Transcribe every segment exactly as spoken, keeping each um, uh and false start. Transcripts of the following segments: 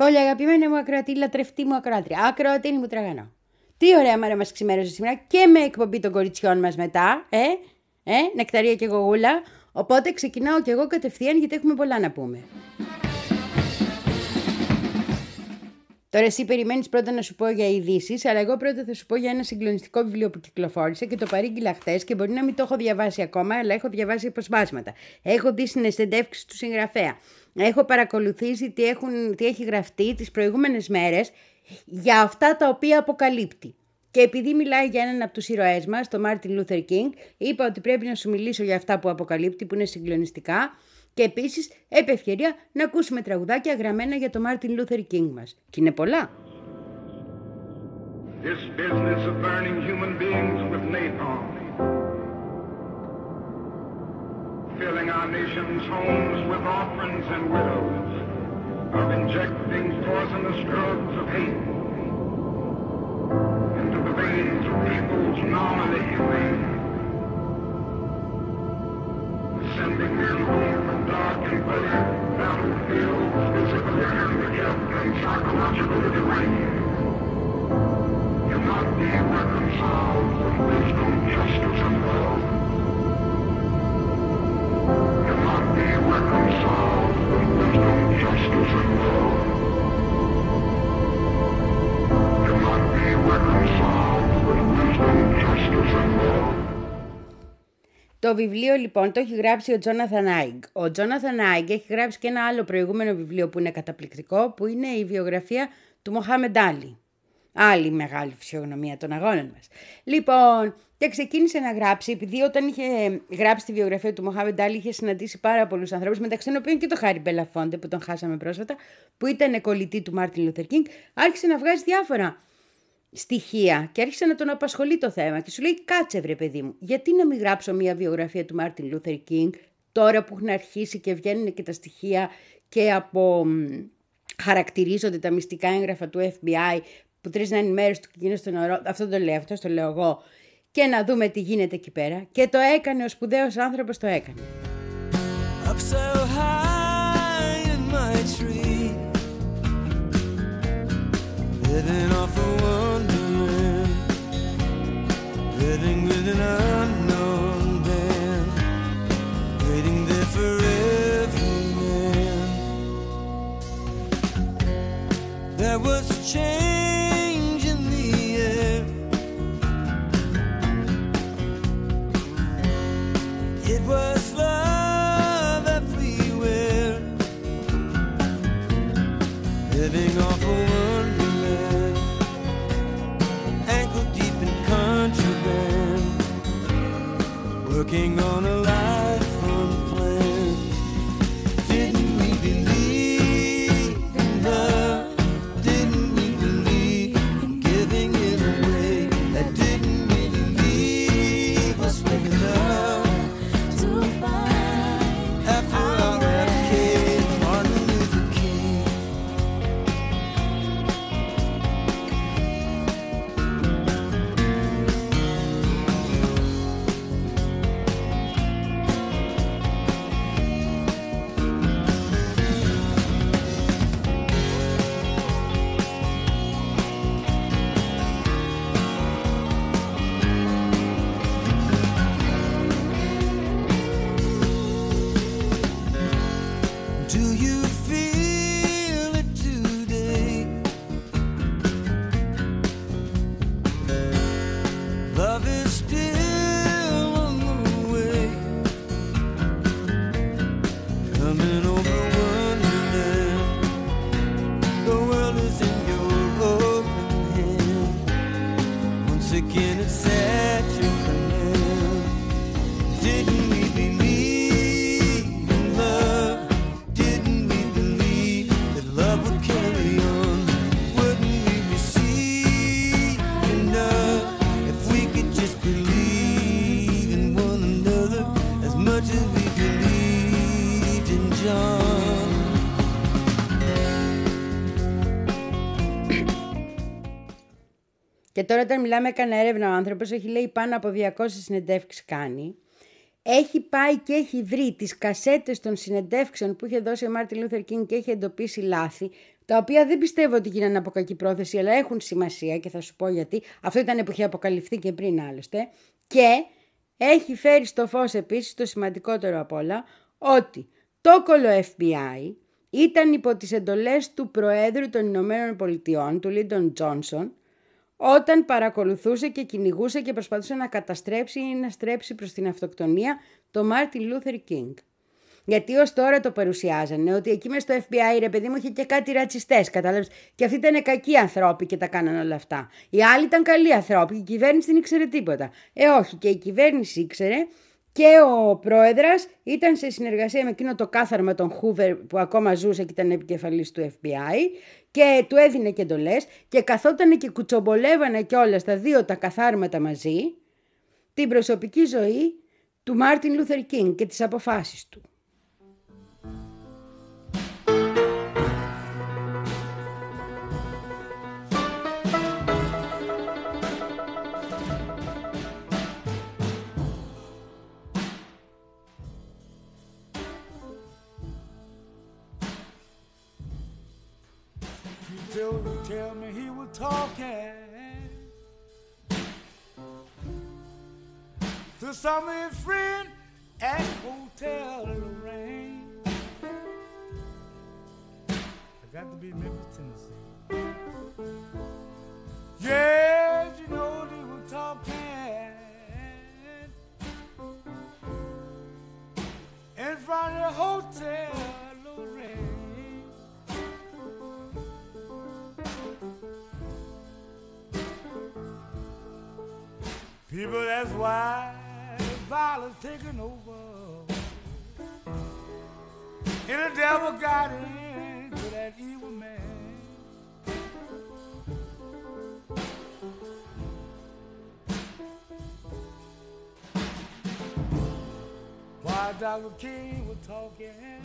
Πολύ αγαπημένη μου ακροατή, λατρευτή μου ακροάτρια, ακροατήνη μου τραγανό. Τι ωραία μέρα μας ξημέρωσε σήμερα και με εκπομπή των κοριτσιών μας μετά, ε, ε, νεκταρία και γογούλα. Οπότε ξεκινάω και εγώ κατευθείαν γιατί έχουμε πολλά να πούμε. Τώρα εσύ περιμένεις πρώτα να σου πω για ειδήσεις, αλλά εγώ πρώτα θα σου πω για ένα συγκλονιστικό βιβλίο που κυκλοφόρησε και το παρήγγειλα χθες και μπορεί να μην το έχω διαβάσει ακόμα, αλλά έχω διαβάσει αποσπάσματα. Έχω δει συνεντεύξεις του συγγραφέα. Έχω παρακολουθήσει τι, έχουν, τι έχει γραφτεί τις προηγούμενες μέρες για αυτά τα οποία αποκαλύπτει. Και επειδή μιλάει για έναν από τους ήρωές μας, τον Μάρτιν Λούθερ Κίνγκ, είπα ότι πρέπει να σου μιλήσω για αυτά που αποκαλύπτει, που είναι συγκλονιστικά. Και επίσης, επ' ευκαιρία, να ακούσουμε τραγουδάκια γραμμένα για τον Μάρτιν Λούθερ Κίνγκ μας. Και είναι πολλά. This business of burning human beings with napalm, filling our nation's homes with orphans and widows, of injecting poisonous drugs of hate into the veins of people's normally humane, sending men home from dark and bloody battlefields, physically handicapped and psychologically deranged. Cannot be reconciled with wisdom, justice, and love. Cannot be reconciled with wisdom, justice, and love. Cannot be reconciled with wisdom, justice, and love. Το βιβλίο λοιπόν το έχει γράψει ο Τζόναθαν Άιγκ. Ο Τζόναθαν Άιγκ έχει γράψει και ένα άλλο προηγούμενο βιβλίο που είναι καταπληκτικό, που είναι η βιογραφία του Μοχάμεντ Άλι. Άλλη μεγάλη φυσιογνωμία των αγώνων μας. Λοιπόν, και ξεκίνησε να γράψει, επειδή όταν είχε γράψει τη βιογραφία του Μοχάμεντ Άλι είχε συναντήσει πάρα πολλούς ανθρώπους, μεταξύ των οποίων και το Χάρι Μπελαφόντε που τον χάσαμε πρόσφατα, που ήταν κολλητή του Μάρτιν Λούθερ Κίνγκ, άρχισε να βγάζει διάφορα στοιχεία και άρχισε να τον απασχολεί το θέμα και σου λέει κάτσε βρε παιδί μου, γιατί να μην γράψω μια βιογραφία του Μάρτιν Λούθερ Κίνγκ τώρα που έχουν αρχίσει και βγαίνουν και τα στοιχεία και από χαρακτηρίζονται τα μυστικά έγγραφα του Εφ Μπι Άι που τρίζουν οι μέρες του και εκείνος τον ορό, αυτό το λέω, αυτό το λέω εγώ, και να δούμε τι γίνεται εκεί πέρα. Και το έκανε, ο σπουδαίος άνθρωπος το έκανε. Up so high in my tree, living off a wonderland, living with an unknown band, waiting there for every man. There was change in the air, it was love everywhere, living off a wonderland, ankle deep in contraband, working on a life unplanned. Didn't we believe in love? Didn't we believe in giving it away? That didn't really leave us with enough to find. After our F K, Martin Luther King. Do you feel it today? Love is still on the way, coming over Wonderland. The world is in your open hand. Once again it's at your command. Didn't we believe in love? Didn't we believe that love would carry on? Wouldn't we receive enough if we could just believe in one another as much as we believed in John? Και τώρα όταν μιλάμε έκανε έρευνα ο άνθρωπος, έχει λέει πάνω από διακόσιες συνεντεύξεις κάνει. Έχει πάει και έχει βρει τις κασέτες των συνεντεύξεων που είχε δώσει ο Μάρτιν Λούθερ Κίνγκ και έχει εντοπίσει λάθη. τα οποία δεν πιστεύω ότι γίνανε από κακή πρόθεση, αλλά έχουν σημασία και θα σου πω γιατί. Αυτό ήταν που είχε αποκαλυφθεί και πριν άλλωστε. Και έχει φέρει στο φως επίσης το σημαντικότερο απ' όλα, ότι το κολο εφ μπι άι ήταν υπό τις εντολές του Προέδρου των Ηνωμένων Πολιτειών, του Λίντον Τζόνσον, όταν παρακολουθούσε και κυνηγούσε και προσπαθούσε να καταστρέψει ή να στρέψει προς την αυτοκτονία το Μάρτιν Λούθερ Κίνγκ. Γιατί ως τώρα το παρουσιάζανε ότι εκεί μες στο εφ μπι άι, ρε παιδί μου, είχε και κάτι ρατσιστές, κατάλαβες. Και αυτοί ήταν κακοί ανθρώποι και τα κάνανε όλα αυτά. Οι άλλοι ήταν καλοί ανθρώποι και η κυβέρνηση δεν ήξερε τίποτα. Ε, όχι, και η κυβέρνηση ήξερε και ο πρόεδρας ήταν σε συνεργασία με εκείνο το κάθαρμα τον Χούβερ που ακόμα ζούσε και ήταν επικεφαλής του εφ μπι άι και του έδινε και εντολές και καθότανε και κουτσομπολεύανε κιόλας τα δύο τα καθάρματα μαζί την προσωπική ζωή του Μάρτιν Λούθερ Κίνγκ και τις αποφάσεις του. Tell me he was talking to some of his friends at Hotel Lorraine. I got to be Memphis, Tennessee. Yes, you know they were talking in front of the Hotel Lorraine. People, that's why violence taking over. And the devil got into that evil man. While Doctor King was talking,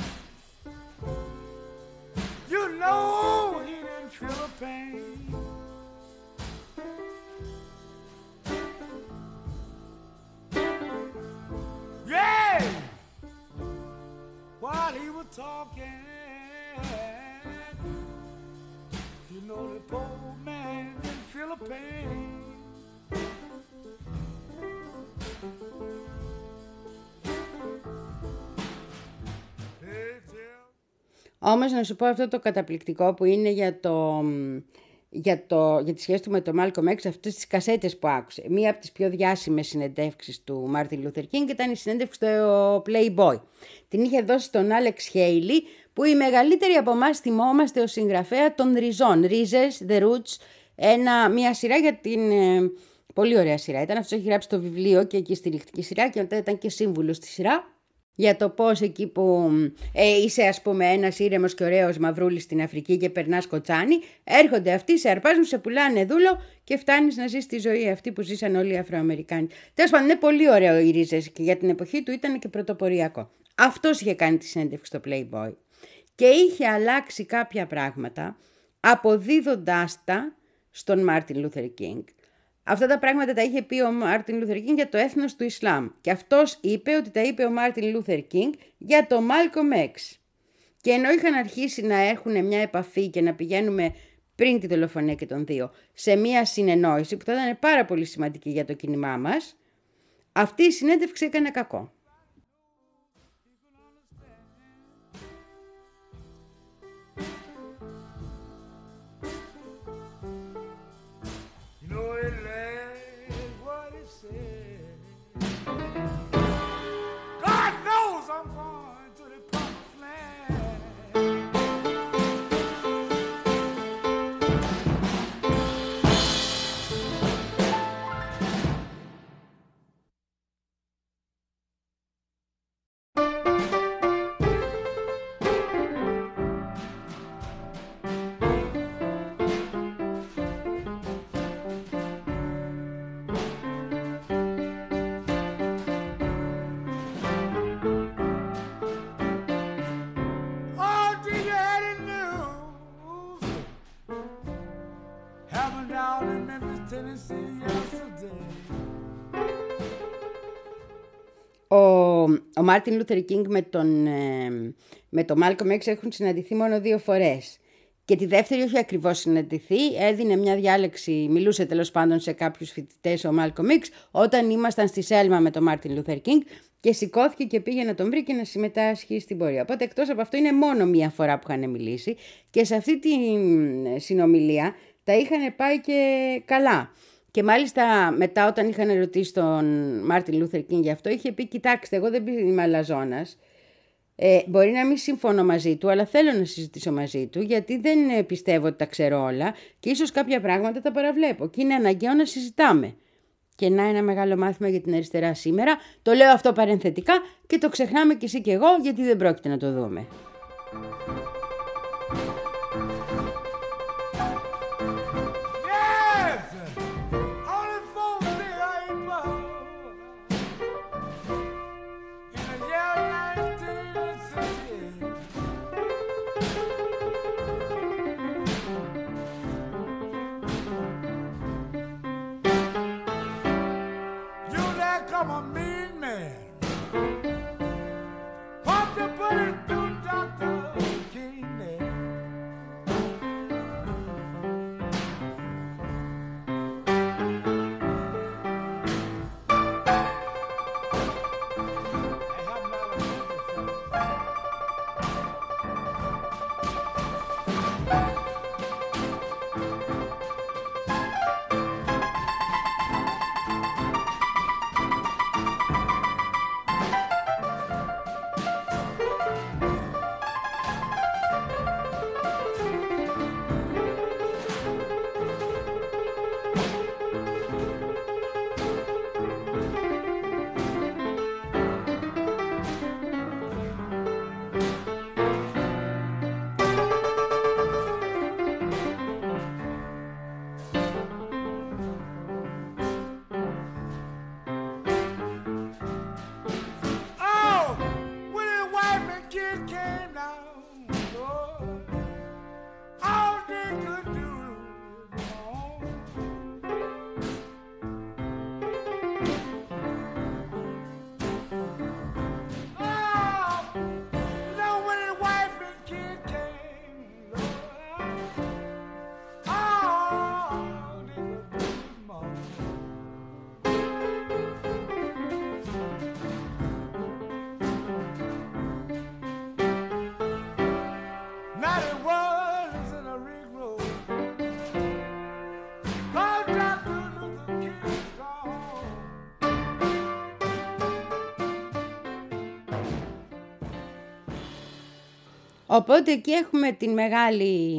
you know he didn't feel the pain. Yeah! While he was talking, you know the poor man didn't feel the pain. Όμως να σου πω αυτό το καταπληκτικό που είναι για το... Για, το, για τη σχέση του με τον Μάλκομ Έξ, αυτές τις κασέτες που άκουσε. Μία από τις πιο διάσημες συνεντεύξεις του Μάρτιν Λούθερ Κίνγκ ήταν η συνέντευξη στο Playboy. Την είχε δώσει στον Άλεξ Χέιλι, που οι μεγαλύτεροι από εμάς θυμόμαστε ως συγγραφέα των Ριζών. Ρίζες, The Roots, ένα, μια σειρά για την... Ε, πολύ ωραία σειρά. Ήταν αυτός, έχει γράψει το βιβλίο και εκεί στηριχτική σειρά και μετά ήταν και σύμβουλος στη σειρά. Για το πώς εκεί που ε, είσαι ας πούμε ένας ήρεμος και ωραίος μαυρούλης στην Αφρική και περνάς κοτσάνι, έρχονται αυτοί, σε αρπάζουν, σε πουλάνε δούλο και φτάνεις να ζεις τη ζωή αυτή που ζήσαν όλοι οι Αφροαμερικάνοι. Τέλος πάντων, είναι πολύ ωραίο οι Ρίζες και για την εποχή του ήταν και πρωτοποριακό. Αυτός είχε κάνει τη συνέντευξη στο Playboy και είχε αλλάξει κάποια πράγματα αποδίδοντάς τα στον Μάρτιν Λούθερ Κίνγκ. Αυτά τα πράγματα τα είχε πει ο Μάρτιν Λούθερ Κίνγκ για το έθνος του Ισλάμ. Και αυτός είπε ότι τα είπε ο Μάρτιν Λούθερ Κίνγκ για το Μάλκομ Έξ. Και ενώ είχαν αρχίσει να έχουν μια επαφή και να πηγαίνουμε πριν τη δολοφονία και των δύο σε μια συνεννόηση που θα ήταν πάρα πολύ σημαντική για το κίνημά μας, αυτή η συνέντευξη έκανε κακό. Ο, ο Μάρτιν Λούθερ Κίνγκ με τον, ε, με τον Μάλκομ Έξ έχουν συναντηθεί μόνο δύο φορές. Και τη δεύτερη όχι ακριβώς συναντηθεί, έδινε μια διάλεξη, μιλούσε τέλος πάντων σε κάποιους φοιτητές ο Μάλκομ X όταν ήμασταν στη Σέλμα με τον Μάρτιν Λούθερ Κίνγκ και σηκώθηκε και πήγε να τον βρει και να συμμετάσχει στην πορεία. Οπότε εκτός από αυτό είναι μόνο μία φορά που είχαν μιλήσει και σε αυτή τη συνομιλία τα είχαν πάει και καλά. Και μάλιστα μετά όταν είχαν ρωτήσει τον Μάρτιν Λούθερ Κίνγκ γι' αυτό είχε πει κοιτάξτε εγώ δεν είμαι αλαζόνας. Ε, μπορεί να μην συμφωνώ μαζί του, αλλά θέλω να συζητήσω μαζί του, γιατί δεν πιστεύω ότι τα ξέρω όλα και ίσως κάποια πράγματα τα παραβλέπω και είναι αναγκαίο να συζητάμε. Και να ένα μεγάλο μάθημα για την αριστερά σήμερα. Το λέω αυτό παρενθετικά και το ξεχνάμε κι εσύ κι εγώ, γιατί δεν πρόκειται να το δούμε. Οπότε εκεί έχουμε την μεγάλη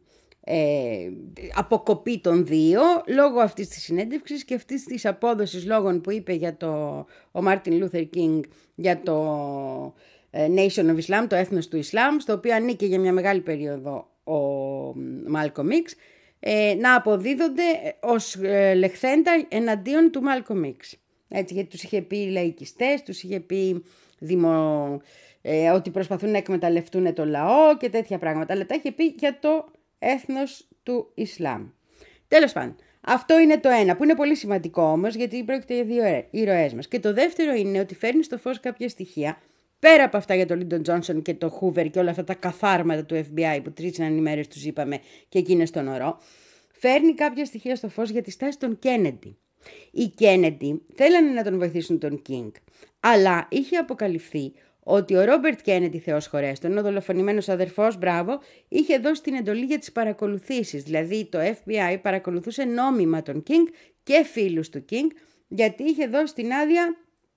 ε, αποκοπή των δύο λόγω αυτής της συνέντευξης και αυτής της απόδοσης λόγων που είπε για το, ο Μάρτιν Λούθερ Κίνγκ για το ε, Nation of Islam, το έθνος του Ισλάμ, στο οποίο ανήκε για μια μεγάλη περίοδο ο Μάλκομ X, ε, να αποδίδονται ως ε, λεχθέντα εναντίον του Μάλκομ X. Έτσι, γιατί τους είχε πει λαϊκιστές, τους είχε πει δημο... Ε, ότι προσπαθούν να εκμεταλλευτούν το λαό και τέτοια πράγματα, αλλά τα είχε πει για το έθνος του Ισλάμ. Τέλος πάντων, αυτό είναι το ένα που είναι πολύ σημαντικό όμως, γιατί πρόκειται για δύο ήρωές μας. Και το δεύτερο είναι ότι φέρνει στο φως κάποια στοιχεία, πέρα από αυτά για τον Λίντον Τζόνσον και το Hoover και όλα αυτά τα καθάρματα του Εφ Μπι Άι που τρίτσιναν οι μέρες τους είπαμε και εκείνες στον ωρό, φέρνει κάποια στοιχεία στο φως για τη στάση των Κέννεντι. Οι Κέννεντι θέλανε να τον βοηθήσουν τον Κίνγκ, αλλά είχε αποκαλυφθεί ότι ο Ρόμπερτ Κέννεντι, Θεός χωρέστον, ο δολοφονημένος αδερφός, μπράβο, είχε δώσει την εντολή για τις παρακολουθήσεις. Δηλαδή το Εφ Μπι Άι παρακολουθούσε νόμιμα τον Κίνγκ και φίλους του Κίνγκ, γιατί είχε δώσει την άδεια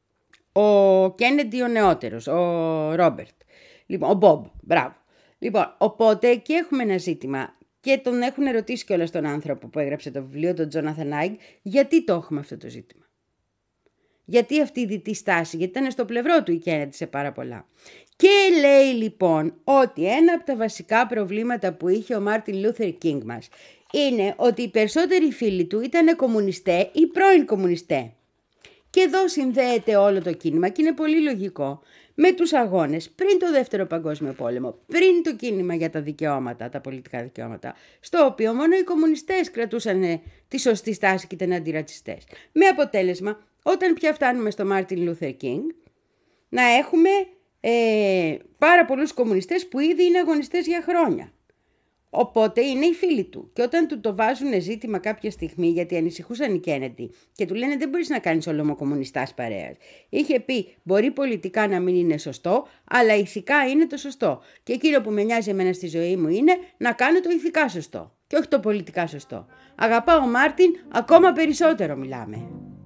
ο Κέννεντι ο νεότερος, ο Ρόμπερτ. Λοιπόν, ο Μπομπ, μπράβο. Λοιπόν, οπότε εκεί έχουμε ένα ζήτημα και τον έχουν ερωτήσει κιόλας τον άνθρωπο που έγραψε το βιβλίο, τον Τζόναθαν Άιγ, γιατί το έχουμε αυτό το ζήτημα. Γιατί αυτή η δυτή στάση, γιατί ήταν στο πλευρό του η Κέννεντι σε πάρα πολλά. Και λέει λοιπόν ότι ένα από τα βασικά προβλήματα που είχε ο Μάρτιν Λούθερ Κίνγκ μας είναι ότι οι περισσότεροι φίλοι του ήταν κομμουνιστέ ή πρώην κομμουνιστέ. Και εδώ συνδέεται όλο το κίνημα και είναι πολύ λογικό με τους αγώνες πριν το Δεύτερο Παγκόσμιο Πόλεμο, πριν το κίνημα για τα δικαιώματα, τα πολιτικά δικαιώματα, στο οποίο μόνο οι κομμουνιστές κρατούσαν τη σωστή στάση και ήταν αντιρατσιστές. Με αποτέλεσμα, όταν πια φτάνουμε στο Μάρτιν Λούθερ Κίνγκ, να έχουμε ε, πάρα πολλούς κομμουνιστές που ήδη είναι αγωνιστές για χρόνια. Οπότε είναι οι φίλοι του. Και όταν του το βάζουν ζήτημα κάποια στιγμή, γιατί ανησυχούσαν οι Κέννεντι και του λένε δεν μπορείς να κάνεις ολομοκομμουνιστάς παρέας. Είχε πει μπορεί πολιτικά να μην είναι σωστό, αλλά ηθικά είναι το σωστό. Και εκείνο που με νοιάζει εμένα στη ζωή μου είναι να κάνω το ηθικά σωστό και όχι το πολιτικά σωστό. Αγαπάω ο Μάρτιν ακόμα περισσότερο μιλάμε.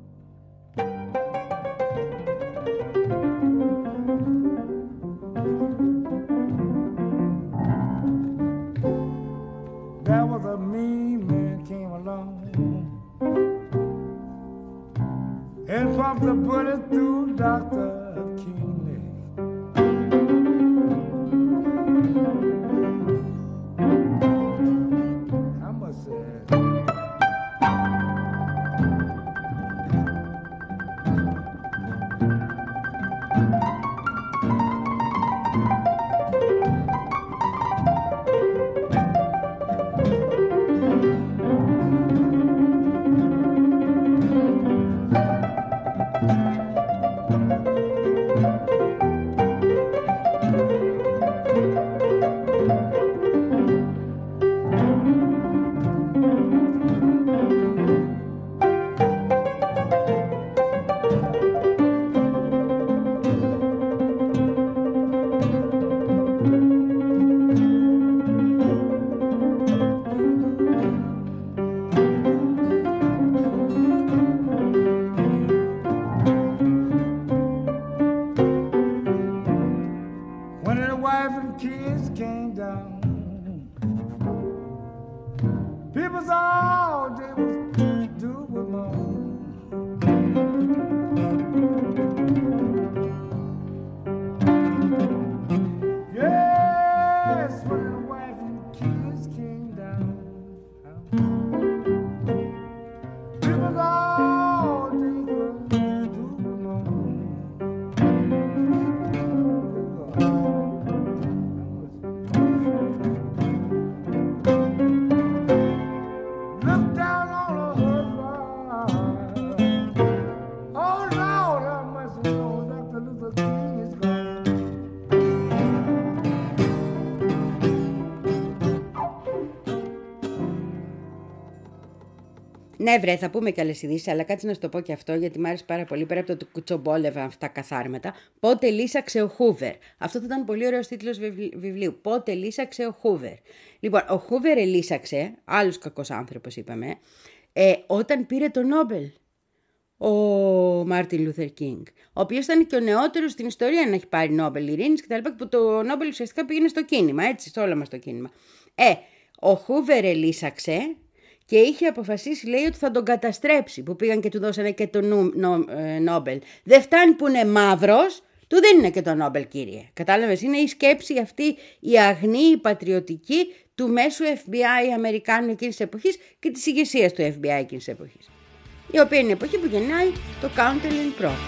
There was a mean man came along and pumped the bullet through Doctor King's neck. I must say, Ναι, βρε, θα πούμε κι άλλες ειδήσεις, αλλά κάτσε να σου το πω και αυτό, γιατί μου άρεσε πάρα πολύ. Πέρα από το ότι κουτσομπόλευα αυτά καθάρματα. Πότε λύσαξε ο Χούβερ. Αυτό θα ήταν πολύ ωραίος τίτλος βιβλίου. Πότε λύσαξε ο Χούβερ. Λοιπόν, ο Χούβερ ελύσαξε, άλλος κακός άνθρωπος είπαμε, ε, όταν πήρε το Νόμπελ. Ο Μάρτιν Λούθερ Κίνγκ, ο οποίος ήταν και ο νεότερος στην ιστορία να έχει πάρει Νόμπελ ειρήνης και τα λοιπά, που το Νόμπελ ουσιαστικά πήγαινε στο κίνημα, έτσι, σε όλο μας το κίνημα. Ε, ο Χούβερ ελύσαξε. Και είχε αποφασίσει, λέει, ότι θα τον καταστρέψει, που πήγαν και του δώσανε και το νου, νο, ε, Νόμπελ. Δεν φτάνει που είναι μαύρος, του δίνουν και το Νόμπελ, κύριε. Κατάλαβες, είναι η σκέψη αυτή, η αγνή, η πατριωτική του μέσου εφ μπι άι Αμερικάνου εκείνης της εποχής και της ηγεσίας του εφ μπι άι εκείνης της εποχής. Η οποία είναι η εποχή που γεννάει το Counterland Pro.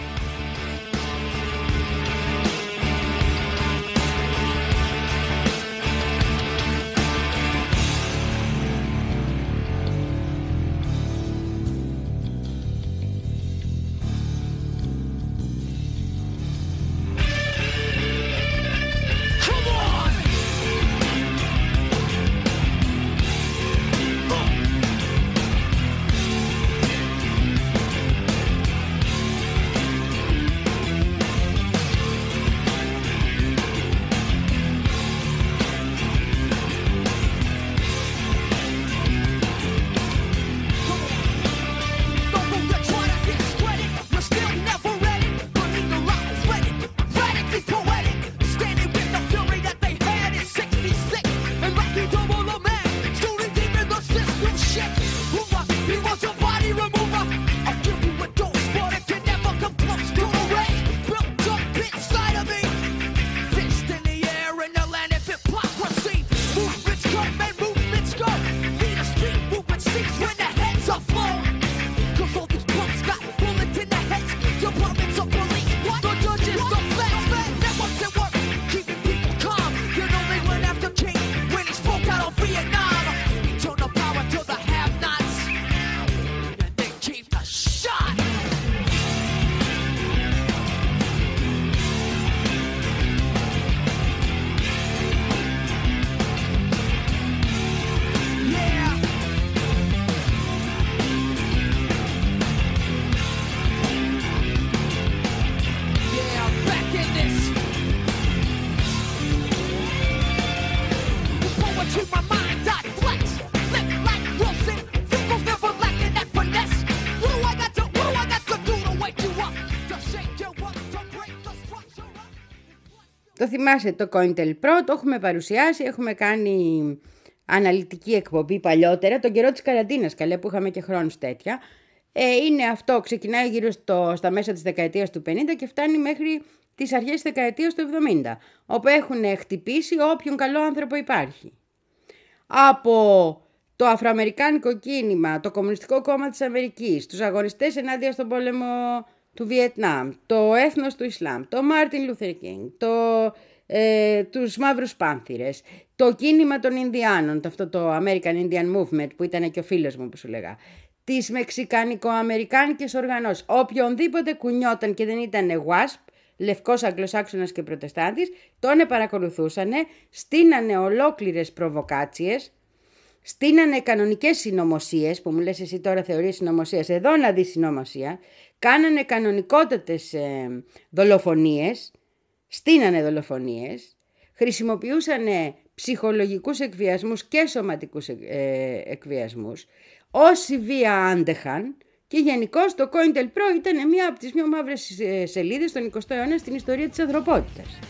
Το θυμάσαι το COINTELPRO, το έχουμε παρουσιάσει, έχουμε κάνει αναλυτική εκπομπή παλιότερα, τον καιρό της καραντίνας, καλέ, που είχαμε και χρόνους τέτοια. Ε, είναι αυτό, ξεκινάει γύρω στο, στα μέσα της δεκαετίας του πενήντα και φτάνει μέχρι τις αρχές της δεκαετίας του εβδομήντα, όπου έχουν χτυπήσει όποιον καλό άνθρωπο υπάρχει. Από το Αφροαμερικάνικο κίνημα, το Κομμουνιστικό Κόμμα της Αμερικής, τους αγωνιστές ενάντια στον πόλεμο του Βιετνάμ, το έθνος του Ισλάμ, το Μάρτιν Λούθερ Κίνγκ, το, ε, τους Μαύρους Πάνθηρες, το κίνημα των Ινδιάνων, το, αυτό το American Indian Movement που ήταν και ο φίλος μου που σου λέγα, τις μεξικανικο-αμερικάνικες οργανώσεις, οποιονδήποτε κουνιόταν και δεν ήταν γουάσπ, λευκός Αγγλοσάξονας και Προτεστάντης, τον παρακολουθούσανε, στείνανε ολόκληρες προβοκάτσιες, στείνανε κανονικές συνωμοσίες, που μου λες εσύ τώρα θεωρείς συνωμοσίες, εδώ να δεις συνωμοσία, κάνανε κανονικότατες ε, δολοφονίες, στείνανε δολοφονίες, χρησιμοποιούσανε ψυχολογικούς εκβιασμούς και σωματικούς ε, εκβιασμούς, όσοι βία άντεχαν, και γενικώς το COINTELPRO ήταν μία από τις πιο μαύρες σελίδες στον εικοστό αιώνα στην ιστορία της ανθρωπότητας.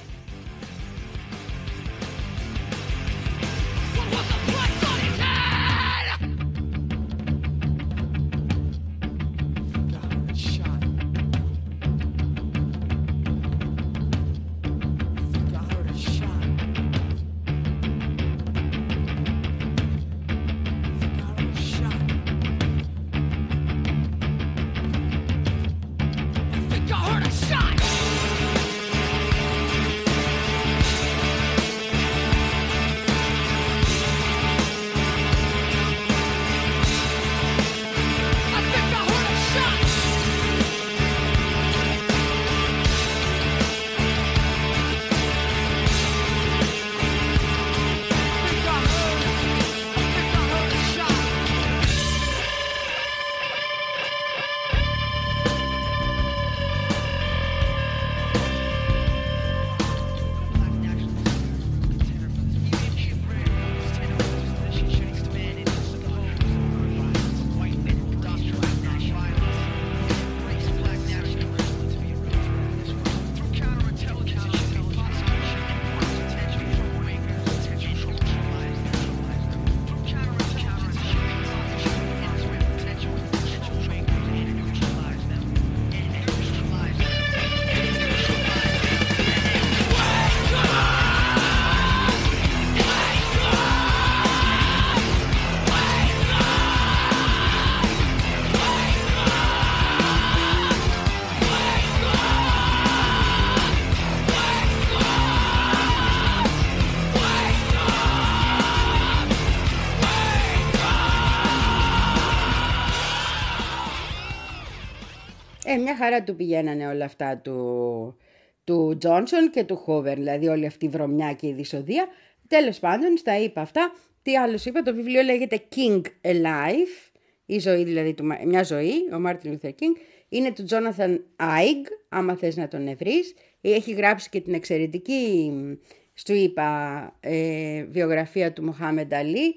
Ε, μια χαρά του πηγαίνανε όλα αυτά του, του Τζόνσον και του Χόβερ, δηλαδή όλη αυτή η βρωμιά και η δυσοδεία. Τέλος πάντων, στα είπα αυτά. Τι άλλο είπα, το βιβλίο λέγεται King Alive, η ζωή δηλαδή, του, μια ζωή, ο Μάρτιν Λούθερ Κίνγκ. Είναι του Τζόναθαν Άιγ, άμα θες να τον ευρείς. Έχει γράψει και την εξαιρετική, σου είπα, ε, βιογραφία του Μοχάμεντ Αλή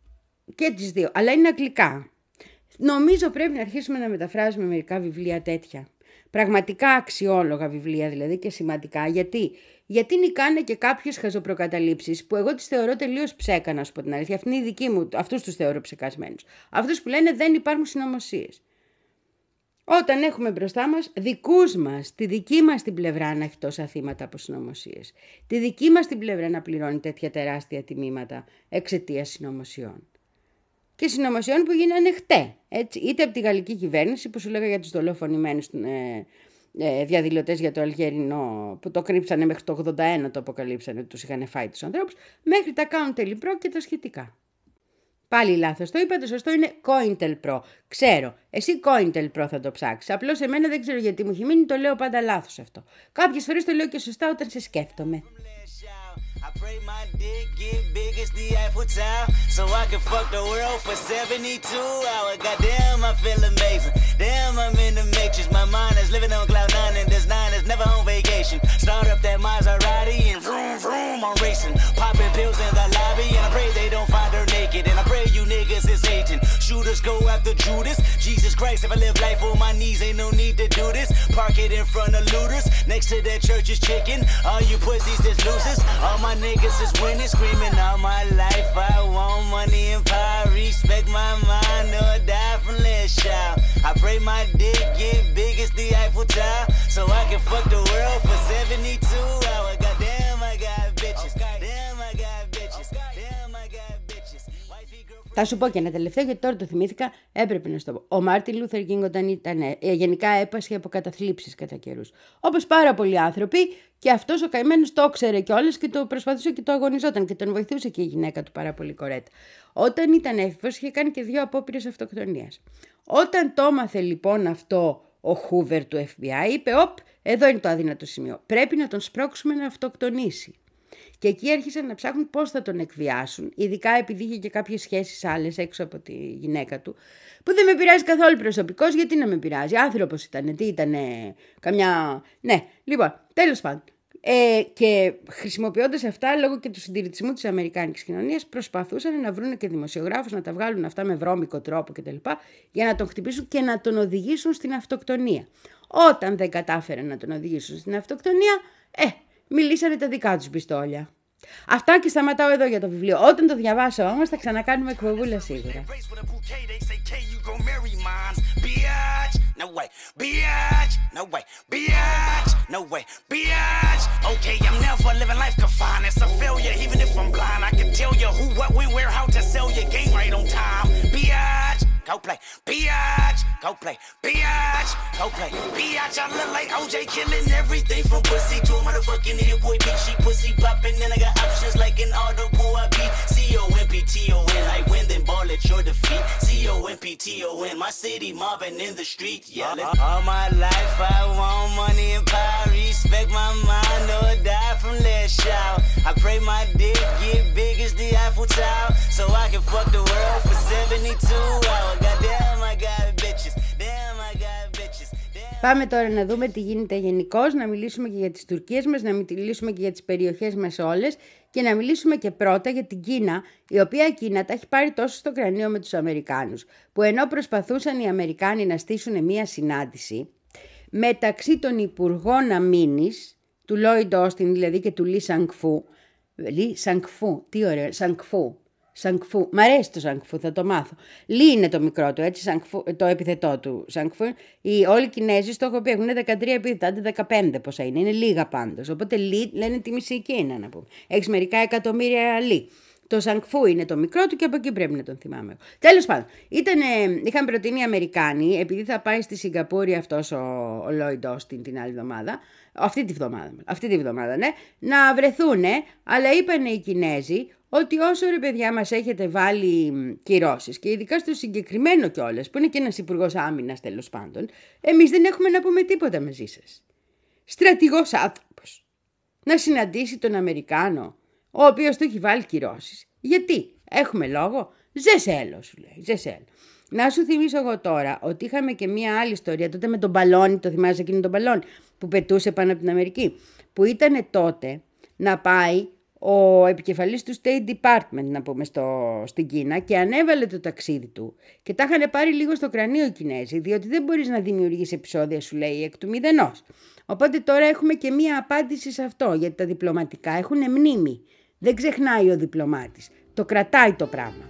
και τις δύο, αλλά είναι αγγλικά. Νομίζω πρέπει να αρχίσουμε να μεταφράζουμε μερικά βιβλία τέτοια. Πραγματικά αξιόλογα βιβλία δηλαδή και σημαντικά. Γιατί, Γιατί νικάνε και κάποιες χαζοπροκαταλήψεις που εγώ τις θεωρώ τελείως ψέκα, να σου πω την αλήθεια. Αυτή είναι η δική μου, αυτούς τους θεωρώ ψεκασμένους. Αυτούς που λένε δεν υπάρχουν συνωμοσίες. Όταν έχουμε μπροστά μας δικούς μας, τη δική μας την πλευρά να έχει τόσα θύματα από συνωμοσίες, τη δική μας την πλευρά να πληρώνει τέτοια τεράστια τιμήματα εξαιτίας συνωμοσιών. Και συνωμοσιών που γίνανε χτέ, έτσι, είτε από τη γαλλική κυβέρνηση που σου λέγα για τους δολοφονημένους ε, ε, διαδηλωτές για το Αλγερινό που το κρύψανε μέχρι το ογδόντα ένα, το αποκαλύψανε ότι τους είχαν φάει τους ανθρώπους, μέχρι τα COINTELPRO και τα σχετικά. Πάλι λάθος το είπα, το σωστό είναι COINTELPRO. Ξέρω, εσύ COINTELPRO θα το ψάξεις. Απλώς εμένα δεν ξέρω γιατί μου έχει μείνει, το λέω πάντα λάθος αυτό. Κάποιες φορές το λέω και σωστά όταν σε σκέφτομαι. I pray my dick get big as the Eiffel Tower, so I can fuck the world for seventy-two hours. Goddamn, I feel amazing. Damn, I'm in the matrix. My mind is living on cloud nine, and this nine is never on vacation. Start up that Maserati and vroom vroom, I'm racing. Popping pills in the lobby, and I pray they don't find her naked. And I pray you niggas is hating. Shooters go after Judas. Jesus Christ, if I live life on my knees, ain't no need to do this. Judas. Park it in front of looters. Next to that church is chicken. All you pussies is losers. All my niggas is winning. Screaming all my life. I want money and power. Respect my mind or die from less child. I pray my dick get big as the Eiffel Tower. So I can fuck the world for seventy-two hours. Goddamn, I got bitches. Damn, I got bitches. Damn, I got bitches. Θα σου πω και ένα τελευταίο, γιατί τώρα το θυμήθηκα, έπρεπε να σου το πω. Ο Μάρτιν Λούθερ Κίνγκ, όταν ήταν ε, γενικά έπασχε από καταθλίψεις κατά καιρούς. Όπως πάρα πολλοί άνθρωποι, και αυτός ο καημένος το ήξερε κιόλας και το προσπαθούσε και το αγωνιζόταν και τον βοηθούσε και η γυναίκα του πάρα πολύ κορέτα. Όταν ήταν έφηβος, είχε κάνει και δύο απόπειρες αυτοκτονίας. Όταν το έμαθε λοιπόν αυτό ο Χούβερ του εφ μπι άι, είπε: «Οπ, εδώ είναι το αδύνατο σημείο. Πρέπει να τον σπρώξουμε να αυτοκτονήσει». Και εκεί άρχισαν να ψάχνουν πώς θα τον εκβιάσουν, ειδικά επειδή είχε και κάποιες σχέσεις άλλες έξω από τη γυναίκα του, που δεν με πειράζει καθόλου προσωπικός, γιατί να με πειράζει, άνθρωπος ήτανε, τι ήτανε, καμιά... Ναι, λοιπόν, τέλος πάντων. Ε, και χρησιμοποιώντας αυτά, λόγω και του συντηρητισμού της αμερικάνικης κοινωνίας, προσπαθούσαν να βρουν και δημοσιογράφους να τα βγάλουν αυτά με βρώμικο τρόπο κτλ. Για να τον χτυπήσουν και να τον οδηγήσουν στην αυτοκτονία. Όταν δεν κατάφεραν να τον οδηγήσουν στην αυτοκτονία, ε, μιλήσανε τα δικά τους πιστόλια. Αυτά και σταματάω εδώ για το βιβλίο. Όταν το διαβάσω όμως θα ξανακάνουμε εκπομπούλα σίγουρα. No way, bitch, no way, bitch, no way, bitch. Okay, I'm never living life confined. It's a failure, even if I'm blind. I can tell you who, what, when, where, how to sell your game right on time. Bitch, go play, bitch, go play, bitch, go play, bitch. I look like O J killing everything from pussy to a motherfucking hit boy bitch. She pussy popping, then I got options like an audible. I beat C O M P T O N. I win, then ball at your defeat. C O M P T O N. My city mobbing in the street. Yelling. All my life I want money and power. Respect my mind or die from less shout. I pray my dick get big as the Eiffel Tower. So I can fuck the world for seventy-two hours. Goddamn, I got bitches. Damn, I got bitches. Πάμε τώρα να δούμε τι γίνεται γενικώς, να μιλήσουμε και για τις Τουρκίες μας, να μιλήσουμε και για τις περιοχές μας όλες και να μιλήσουμε και πρώτα για την Κίνα, η οποία Κίνα τα έχει πάρει τόσο στο κρανίο με τους Αμερικάνους, που ενώ προσπαθούσαν οι Αμερικάνοι να στήσουν μία συνάντηση μεταξύ των Υπουργών Αμήνης, του Λόιντ Όστιν δηλαδή και του Λι Σανκφού, Λι Σανκφού, τι ωραίο, Σανκφού, Σανκφού. Μ' αρέσει το Σανκφού, θα το μάθω. Λι είναι το μικρό του, έτσι, Σανκφού, το επιθετό του. Σανκφού. Οι, όλοι οι Κινέζοι στο έχω πει έχουν δεκατρία επίθετα, άντε δεκαπέντε πόσα είναι. Είναι λίγα πάντως. Οπότε Λι λένε τη μισή Κίνα να πούμε. Έχεις μερικά εκατομμύρια Λι. Το Σανκφού είναι το μικρό του και από εκεί πρέπει να τον θυμάμαι. Τέλος πάντων, ήτανε, είχαν προτείνει οι Αμερικάνοι, επειδή θα πάει στη Σιγκαπούρη αυτός ο, ο Λόιντ Όστιν την άλλη εβδομάδα, αυτή τη βδομάδα, αυτή τη βδομάδα, ναι, να βρεθούνε, αλλά είπανε οι Κινέζοι ότι όσο ρε παιδιά μας έχετε βάλει κυρώσεις και ειδικά στο συγκεκριμένο κιόλας, που είναι και ένας υπουργός άμυνας τέλος πάντων, εμείς δεν έχουμε να πούμε τίποτα μαζί σας. Στρατηγός άνθρωπος να συναντήσει τον Αμερικάνο, ο οποίος του έχει βάλει κυρώσεις. Γιατί, έχουμε λόγο, ζεσέλο σου λέει, ζεσέλο. Να σου θυμίσω εγώ τώρα ότι είχαμε και μία άλλη ιστορία τότε με τον μπαλόνι, το θυμάσαι εκείνο τον μπαλόνι που πετούσε πάνω από την Αμερική, που ήταν τότε να πάει ο επικεφαλής του State Department, να πούμε, στο, στην Κίνα και ανέβαλε το ταξίδι του και τα είχαν πάρει λίγο στο κρανίο οι Κινέζοι, διότι δεν μπορείς να δημιουργείς επεισόδια, σου λέει, εκ του μηδενός. Οπότε τώρα έχουμε και μία απάντηση σε αυτό, γιατί τα διπλωματικά έχουν μνήμη. Δεν ξεχνάει ο διπλωμάτης. Το κρατάει το πράγμα.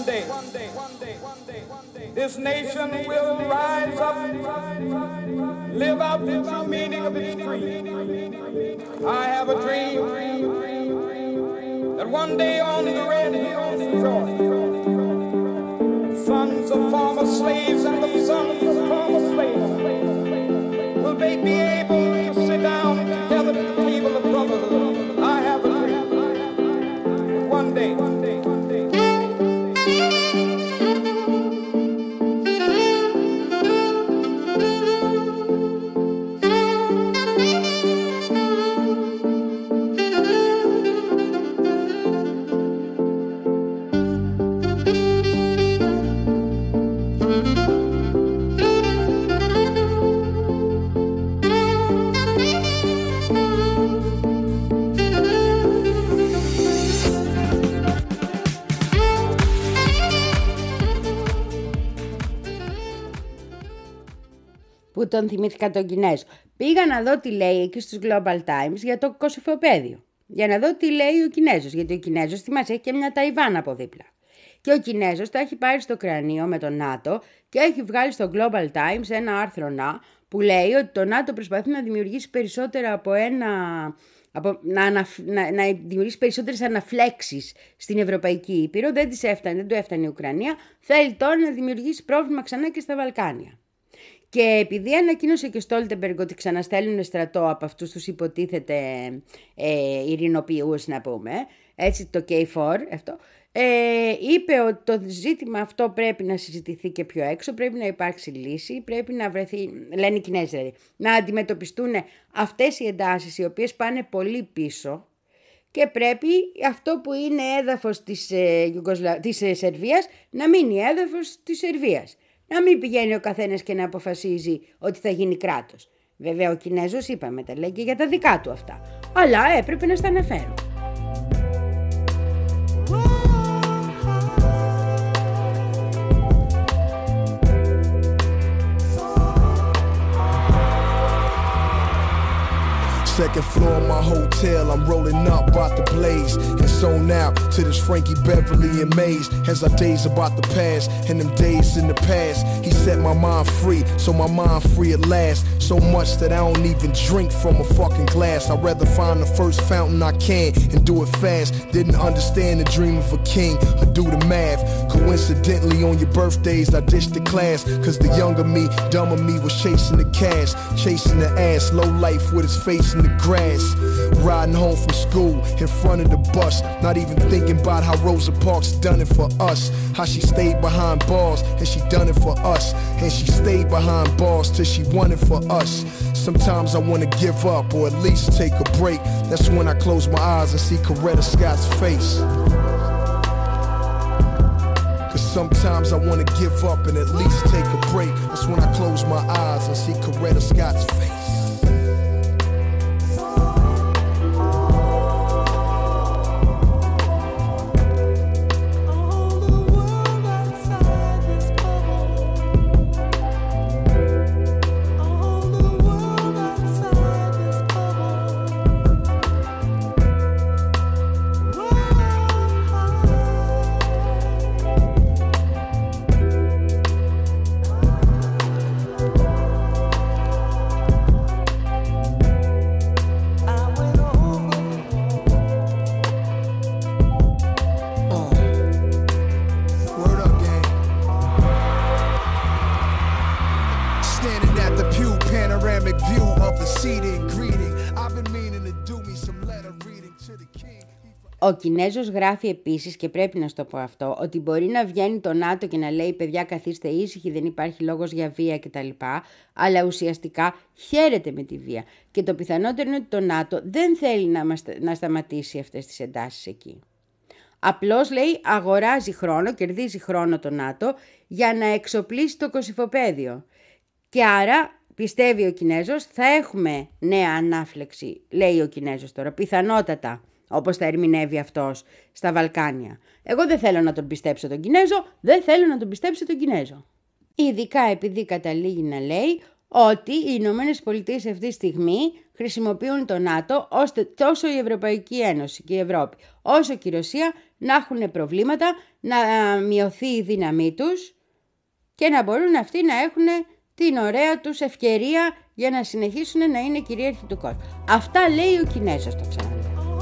This nation will rise up live out the true meaning of its creed. I have a dream that one day on the red hills of Georgia, sons of former slaves and the sons of former slaves will they be able to sit down together at the table of brotherhood. I have a dream that one day, one day, one day. Που τον θυμήθηκα τον Κινέζο. Πήγα να δω τι λέει εκεί στους Global Times για το Κωσυφοπαίδιο. Για να δω τι λέει ο Κινέζος. Γιατί ο Κινέζος, θυμάσαι, έχει και μια Ταϊβάν από δίπλα. Και ο Κινέζος τα έχει πάρει στο κρανίο με τον ΝΑΤΟ και έχει βγάλει στο Global Times ένα άρθρο να, που λέει ότι το ΝΑΤΟ προσπαθεί να δημιουργήσει περισσότερα από ένα... Από, να, αναφ, να, να δημιουργήσει περισσότερες αναφλέξεις στην Ευρωπαϊκή Ήπειρο. Δεν, της έφτανε, δεν του έφτανε η Ουκρανία. Θέλει τώρα να δημιουργήσει πρόβλημα ξανά και στα Βαλκάνια. Και επειδή ανακοίνωσε και ο Στόλτεμπεργκ ότι ξαναστέλνουν στρατό από αυτούς τους υποτίθεται ε, ειρηνοποιούς, να πούμε, έτσι το κέι φορ, αυτό, ε, είπε ότι το ζήτημα αυτό πρέπει να συζητηθεί και πιο έξω, πρέπει να υπάρξει λύση, πρέπει να βρεθεί, λένε οι Κινέζοι δηλαδή, να αντιμετωπιστούν αυτές οι εντάσεις οι οποίες πάνε πολύ πίσω και πρέπει αυτό που είναι έδαφος της, ε, Ιουγκοσλα... της ε, Σερβίας να μείνει έδαφος της Σερβίας. Να μην πηγαίνει ο καθένας και να αποφασίζει ότι θα γίνει κράτος. Βέβαια ο Κινέζος, είπαμε, τα λέει και για τα δικά του αυτά. Αλλά έπρεπε να στα αναφέρω. Second floor of my hotel, I'm rolling up, about to blaze. And zone out to this Frankie Beverly and Maze. As our days about to pass, and them days in the past, he set my mind free, so my mind free at last. So much that I don't even drink from a fucking glass. I'd rather find the first fountain I can and do it fast. Didn't understand the dream of a king, or do the math. Coincidentally, on your birthdays, I ditched the class. Cause the younger me, dumber me was chasing the cash, chasing the ass, low life with his face in the grass. Riding home from school in front of the bus, not even thinking about how Rosa Parks done it for us. How she stayed behind bars and she done it for us. And she stayed behind bars till she won it for us. Sometimes I wanna give up or at least take a break. That's when I close my eyes and see Coretta Scott's face. Cause sometimes I wanna give up and at least take a break. That's when I close my eyes and see Coretta Scott's face. Ο Κινέζος γράφει επίσης, και πρέπει να στο πω αυτό, ότι μπορεί να βγαίνει το ΝΑΤΟ και να λέει παιδιά καθίστε ήσυχοι, δεν υπάρχει λόγος για βία κτλ. Αλλά ουσιαστικά χαίρεται με τη βία. Και το πιθανότερο είναι ότι το ΝΑΤΟ δεν θέλει να, μας, να σταματήσει αυτές τις εντάσεις εκεί. Απλώς λέει αγοράζει χρόνο, κερδίζει χρόνο το ΝΑΤΟ για να εξοπλίσει το Κωσυφοπαίδιο. Και άρα πιστεύει ο Κινέζος θα έχουμε νέα ανάφλεξη, λέει ο Κινέζος τώρα, πιθανότατα. Όπως τα ερμηνεύει αυτός στα Βαλκάνια. Εγώ δεν θέλω να τον πιστέψω τον Κινέζο, δεν θέλω να τον πιστέψω τον Κινέζο. Ειδικά επειδή καταλήγει να λέει ότι οι Ηνωμένες Πολιτείες αυτή τη στιγμή χρησιμοποιούν το ΝΑΤΟ ώστε τόσο η Ευρωπαϊκή Ένωση και η Ευρώπη όσο και η Ρωσία να έχουν προβλήματα, να μειωθεί η δύναμή τους και να μπορούν αυτοί να έχουν την ωραία τους ευκαιρία για να συνεχίσουν να είναι κυρίαρχοι του κόσμου. Αυτά λέει ο Κινέζος, το ξαναλέω.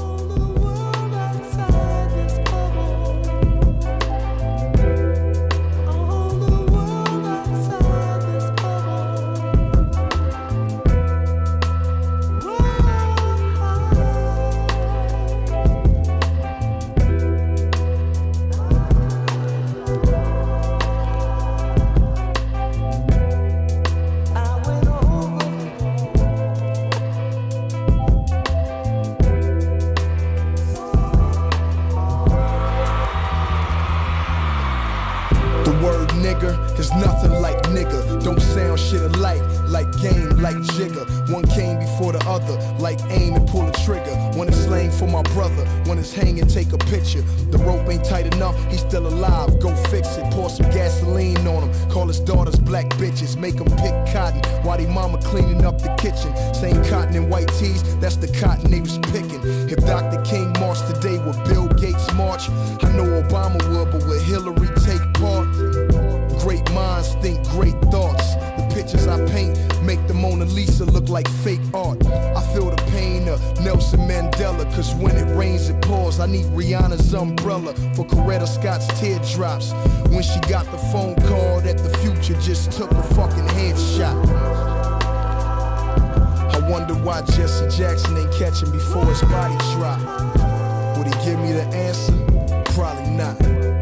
There's nothing like nigga, don't sound shit alike, like game, like jigger. One came before the other, like aim and pull a trigger. One is slang for my brother, one is hang and take a picture. The rope ain't tight enough, he's still alive, go fix it. Pour some gasoline on him, call his daughters black bitches. Make them pick cotton, while they mama cleaning up the kitchen. Same cotton and white tees, that's the cotton they was picking. If Doctor King marched today, would Bill Gates march? I know Obama would, but would Hillary take part? Great minds think great thoughts. The pictures I paint make the Mona Lisa look like fake art. I feel the pain of Nelson Mandela, cause when it rains it pours. I need Rihanna's umbrella for Coretta Scott's teardrops. When she got the phone call that the future just took a fucking headshot. I wonder why Jesse Jackson ain't catching before his body drop. Would he give me the answer? Probably not.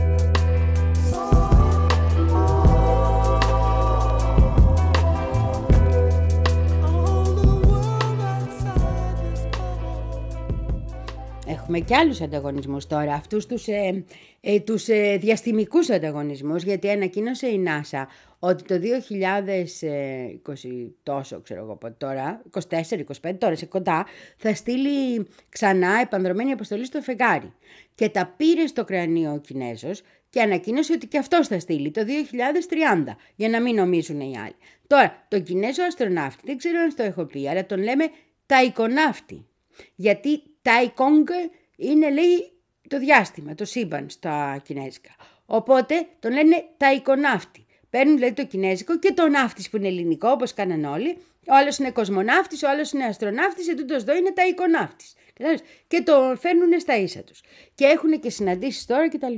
Έχουμε και άλλους ανταγωνισμούς τώρα, αυτούς τους, ε, ε, τους ε, διαστημικούς ανταγωνισμούς, γιατί ανακοίνωσε η NASA ότι το δύο χιλιάδες είκοσι τόσο, ξέρω εγώ πότε τώρα, είκοσι τέσσερα είκοσι πέντε τώρα σε κοντά, θα στείλει ξανά επανδρωμένη αποστολή στο φεγγάρι. Και τα πήρε στο κρανίο ο Κινέζος και ανακοίνωσε ότι και αυτός θα στείλει το δύο χιλιάδες τριάντα, για να μην νομίζουν οι άλλοι. Τώρα, τον Κινέζο αστροναύτη, δεν ξέρω αν το έχω πει, αλλά τον λέμε ταϊκοναύτη. Γιατί Ταϊκόγκ είναι, λέει, το διάστημα, το σύμπαν στα κινέζικα. Οπότε τον λένε ταϊκοναύτη. Παίρνουν δηλαδή το κινέζικο και το ναύτης που είναι ελληνικό, όπως κάναν όλοι. Ο άλλος είναι κοσμοναύτης, ο άλλος είναι αστροναύτης, ετούτος εδώ είναι ταϊκοναύτης. Και το φέρνουν στα ίσα τους. Και έχουν και συναντήσεις τώρα κτλ.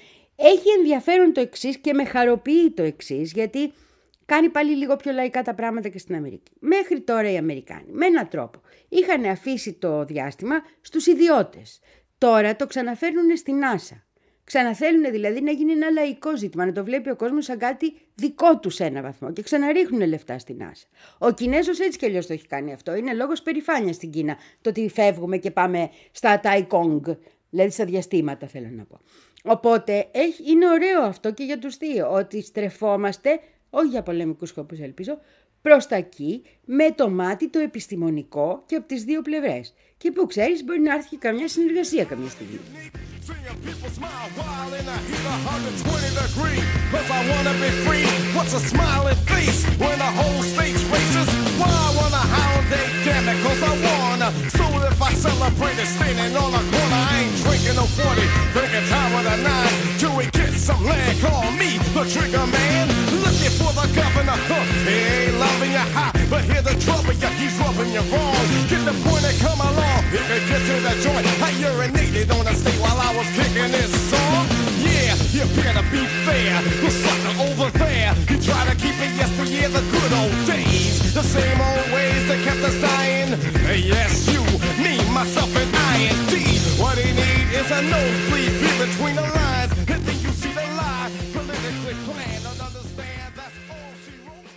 Έχει ενδιαφέρον το εξής και με χαροποιεί το εξής, γιατί κάνει πάλι λίγο πιο λαϊκά τα πράγματα και στην Αμερική. Μέχρι τώρα οι Αμερικάνοι με έναν τρόπο είχαν αφήσει το διάστημα στους ιδιώτες. Τώρα το ξαναφέρνουν στην NASA. Ξαναθέλουν δηλαδή να γίνει ένα λαϊκό ζήτημα, να το βλέπει ο κόσμος σαν κάτι δικό του σε ένα βαθμό και ξαναρίχνουν λεφτά στην NASA. Ο Κινέζος έτσι κι αλλιώς το έχει κάνει αυτό. Είναι λόγος περηφάνειας στην Κίνα το ότι φεύγουμε και πάμε στα Ταϊκόγκ, δηλαδή στα διαστήματα θέλω να πω. Οπότε έχει, είναι ωραίο αυτό και για τους δύο, ότι στρεφόμαστε, όχι για πολεμικούς σκοπούς ελπίζω, προς τα εκεί με το μάτι το επιστημονικό και από τις δύο πλευρές. Και που ξέρεις μπορεί να έρθει και καμιά συνεργασία καμιά στιγμή. Seeing people smile while in a heat of one hundred twenty degrees. Cause I wanna be free. What's a smiling face when the whole stage races? Why I wanna hound they damn it, cause I wanna. So if I celebrate it standing on the corner, I ain't drinking no forty, drinking time with a nine. Till we get some land, call me the trigger man. Looking for the governor, huh? He ain't loving you hot, but hear the trouble, yeah, he's rubbing you wrong. Get the point and come along, he can get to the joint. I urinated on the stage while I was kicking this song. Yeah, you better be fair. The sucker over there, he tried to keep it yesteryear, the good old days. The same old ways that kept us dying. Yes, you, me, myself, and I and D. What he need is a nosebleed view between the lines. And then you see the lie, politically planned. Don't understand, that's all she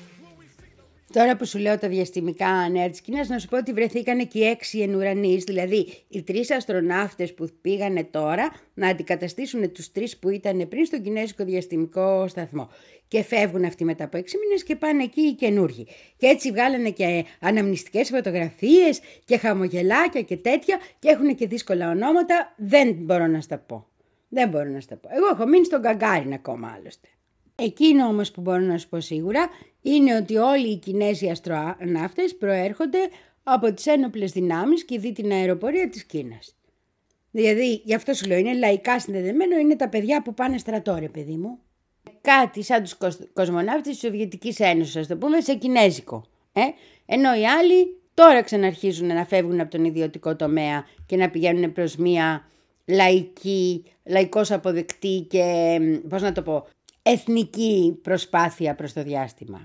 wrote. Τώρα που σου λέω τα διαστημικά νέα της Κίνας, να σου πω ότι βρεθήκανε και οι έξι ενουρανείς, δηλαδή οι τρεις αστροναύτες που πήγανε τώρα να αντικαταστήσουν τους τρεις που ήταν πριν στον Κινέζικο διαστημικό σταθμό. Και φεύγουν αυτοί μετά από έξι μήνες και πάνε εκεί οι καινούργοι. Και έτσι βγάλανε και αναμνηστικές φωτογραφίες και χαμογελάκια και τέτοια και έχουν και δύσκολα ονόματα, δεν μπορώ να στα πω. Δεν μπορώ να στα πω. Εγώ έχω μείνει στον Γκαγκάριν ακόμα άλλωστε. Εκείνο όμως που μπορώ να σου πω σίγουρα είναι ότι όλοι οι Κινέζοι αστροναύτες προέρχονται από τις ένοπλες δυνάμεις και δει την αεροπορία της Κίνας. Δηλαδή, γι' αυτό σου λέω, είναι λαϊκά συνδεδεμένο, είναι τα παιδιά που πάνε στρατό, ρε παιδί μου. κάτι σαν τους κοσμοναύτες της Σοβιετικής Ένωσης, ας το πούμε, σε κινέζικο. Ε? Ενώ οι άλλοι τώρα ξαναρχίζουν να φεύγουν από τον ιδιωτικό τομέα και να πηγαίνουν προς μία λαϊκή, λαϊκώς αποδεκτή και, πώς να το πω, εθνική προσπάθεια προς το διάστημα.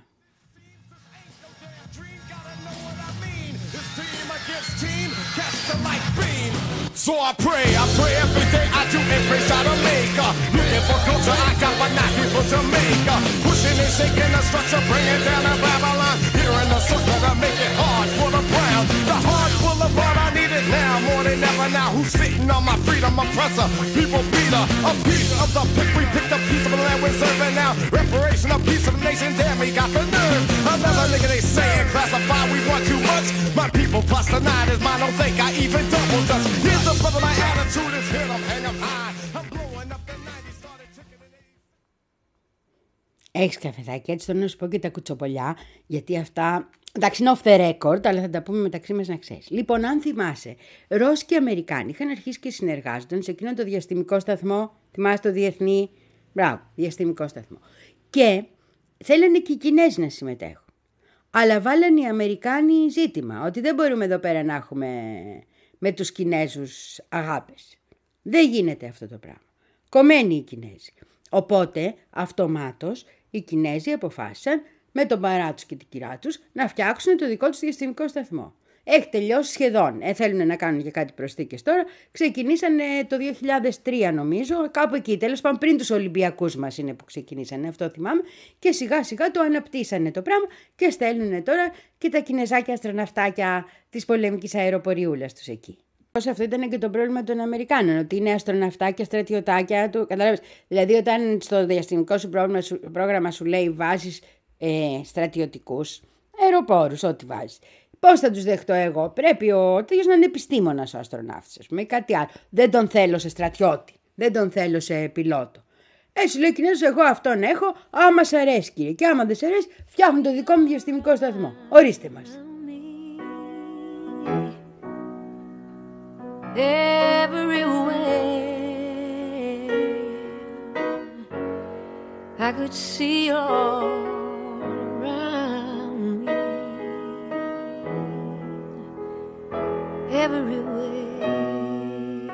So I pray, I pray every day, I do every shot of maker. Looking for culture, I got my not here for Jamaica. Pushing and shaking the structure, bringing down the Babylon. Here in the circle to make it hard for the brown. The heart full of blood, I need it now, more than ever now. Who's sitting on my freedom oppressor? People beater, a piece of the pick, we picked a piece of the land we're serving now. Reparation, a piece of the nation, damn, we got the nerve. Another nigga they saying, classify, we want too much. My people plus the nine is mine, don't think I even double dutch. Here's the brother, my attitude is hit, I'm hanging high. I'm blowing up the nineties, started tricking it. Έχεις καφεδάκι, έτσι θέλω να σου πω και τα κουτσοπολιά, γιατί αυτά, εντάξει είναι off the record, αλλά θα τα πούμε μεταξύ μας να ξέρεις. Λοιπόν, αν θυμάσαι, Ρώσοι και Αμερικάνοι είχαν αρχίσει και συνεργάζονταν σε εκείνο το διαστημικό σταθμό, θυμάσαι το διεθνή, μπράβο, διαστημικό σταθμό. Και θέλανε και οι Κινέζοι να συμμετέχουν. Αλλά βάλανε οι Αμερικάνοι ζήτημα, ότι δεν μπορούμε εδώ πέρα να έχουμε με τους Κινέζους αγάπες. Δεν γίνεται αυτό το πράγμα. Κομμένοι οι Κινέζοι. Οπότε, αυτομάτως, οι Κινέζοι αποφάσισαν με τον παρά τους και την κυρά τους να φτιάξουν το δικό τους διαστημικό σταθμό. Έχει τελειώσει σχεδόν. Ε, θέλουν να κάνουν και κάτι προσθήκες τώρα. Ξεκινήσανε το δύο χιλιάδες τρία νομίζω, κάπου εκεί. Τέλος πάντων, πριν τους Ολυμπιακούς μας είναι που ξεκινήσανε, αυτό θυμάμαι. Και σιγά σιγά το αναπτύσσανε το πράγμα και στέλνουν τώρα και τα κινεζάκια αστροναυτάκια της πολεμικής αεροποριούλας τους εκεί. Αυτό ήταν και το πρόβλημα των Αμερικάνων, ότι είναι αστροναυτάκια, στρατιωτάκια του. Καταλάβεις. Δηλαδή, όταν στο διαστημικό σου πρόγραμμα σου, πρόγραμμα σου λέει βάζεις ε, στρατιωτικούς, αεροπόρους, ό,τι βάζεις. Πώς θα τους δεχτώ εγώ? Πρέπει ο τέτοιος να είναι επιστήμονας ο αστροναύτης, ας πούμε, ή κάτι άλλο. Δεν τον θέλω σε στρατιώτη, δεν τον θέλω σε πιλότο. Έτσι λέει ο Κινέζος, εγώ αυτόν έχω, άμα σ' αρέσει κύριε. Και άμα δεν σ' αρέσει, φτιάχνουν το δικό μου διαστημικό σταθμό. Ορίστε μας. I could see all around me, everywhere.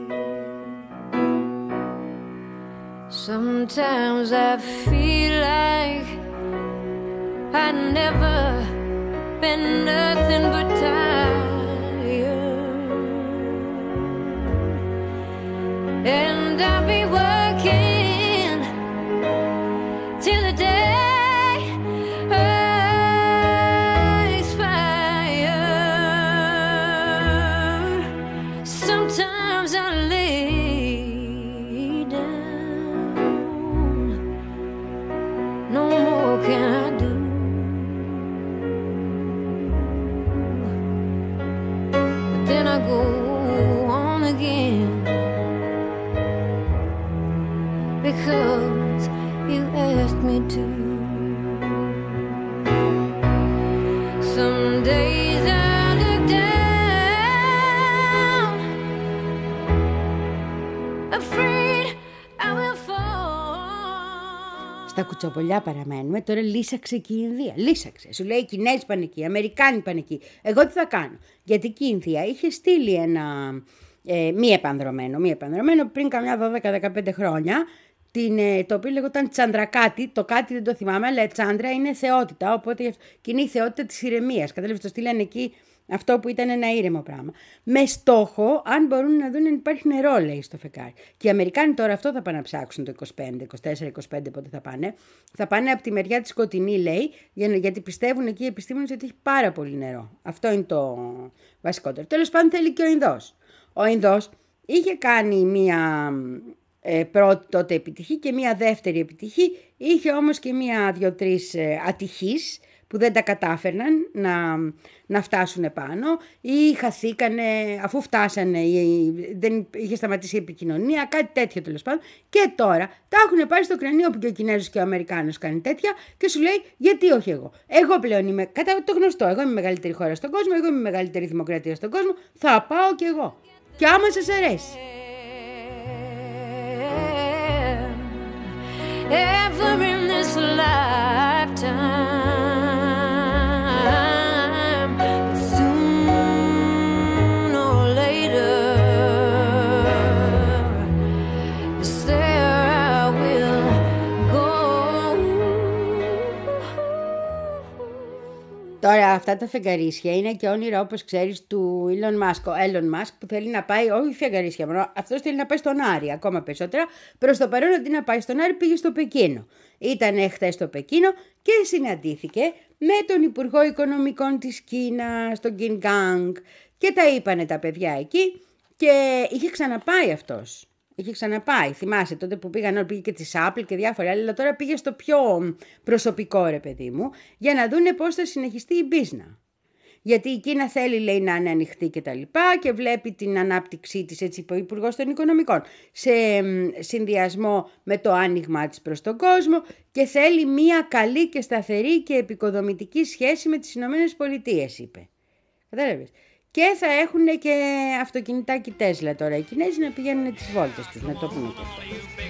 Sometimes I feel like I'd never been nothing but tired, and I'll be working till the day I expire. Sometimes I lay down, no more can I do. But then I go on again, because you asked me to. Some days I look down, afraid I will fall. Στα κουτσοπολιά παραμένουμε. Τώρα λύσαξε και η Ινδία. Λύσαξε. Σου λέει οι Κινέζοι πάνε εκεί, οι Αμερικάνοι πάνε εκεί. Εγώ τι θα κάνω? Γιατί και η Ινδία είχε στείλει ένα ε, μη επανδρωμένο, μη επανδρωμένο πριν καμιά δώδεκα δεκαπέντε χρόνια. Την, το οποίο λεγόταν Τσαντρακάτι, το κάτι δεν το θυμάμαι, αλλά Τσάντρα είναι θεότητα, οπότε και είναι η θεότητα της ηρεμίας. Κατάλαβες, το στείλανε εκεί αυτό που ήταν ένα ήρεμο πράγμα. Με στόχο, αν μπορούν να δουν αν υπάρχει νερό, λέει, στο φεκάρι. Και οι Αμερικάνοι τώρα αυτό θα πάνε να ψάξουν το είκοσι πέντε, είκοσι τέσσερα, είκοσι πέντε, πότε θα πάνε. Θα πάνε από τη μεριά τη σκοτεινή, λέει, γιατί πιστεύουν εκεί οι επιστήμονες ότι έχει πάρα πολύ νερό. Αυτό είναι το βασικότερο. Τέλος πάντων, θέλει και ο Ινδός. Ο Ινδός είχε κάνει μία ε, πρώτη τότε επιτυχή και μία δεύτερη επιτυχή. Είχε όμως και μία δύο-τρεις ε, ατυχείς που δεν τα κατάφερναν να, να φτάσουν επάνω ή χαθήκανε αφού φτάσανε, ή δεν είχε σταματήσει η επικοινωνία, κάτι τέτοιο τέλος πάντων. Και τώρα τα έχουν πάρει στο κρανίο που και ο Κινέζος και ο Αμερικάνος κάνει τέτοια και σου λέει γιατί όχι εγώ. Εγώ πλέον είμαι, κατά το γνωστό, εγώ είμαι η μεγαλύτερη χώρα στον κόσμο, εγώ είμαι η μεγαλύτερη δημοκρατία στον κόσμο, θα πάω κι εγώ. Και άμα σας αρέσει. Every Τώρα αυτά τα φεγγαρίσια είναι και όνειρα, όπως ξέρεις, του Elon Musk. Ο Elon Musk που θέλει να πάει, όχι φεγγαρίσια μόνο, αυτός θέλει να πάει στον Άρη ακόμα περισσότερα. Προς το παρόν αντί να πάει στον Άρη πήγε στο Πεκίνο. Ήταν χθες στο Πεκίνο και συναντήθηκε με τον Υπουργό Οικονομικών της Κίνας, τον Κιν Γκάνγκ, και τα είπανε τα παιδιά εκεί και είχε ξαναπάει αυτός. Είχε ξαναπάει, θυμάσαι τότε που πήγαν όλοι, πήγε και της Apple και διάφορα άλλα, αλλά τώρα πήγε στο πιο προσωπικό, ρε παιδί μου, για να δούνε πώς θα συνεχιστεί η business. Γιατί η Κίνα θέλει, λέει, να είναι ανοιχτή και τα λοιπά και βλέπει την ανάπτυξή της, έτσι είπε ο Υπουργός των Οικονομικών, σε συνδυασμό με το άνοιγμα της προς τον κόσμο και θέλει μία καλή και σταθερή και επικοδομητική σχέση με τις Ηνωμένες Πολιτείες, είπε. Κατάλαβες. Και θα έχουν και αυτοκινητάκι Τέσλα τώρα οι Κινέζοι να πηγαίνουν τις βόλτες τους, να το πούμε και αυτό.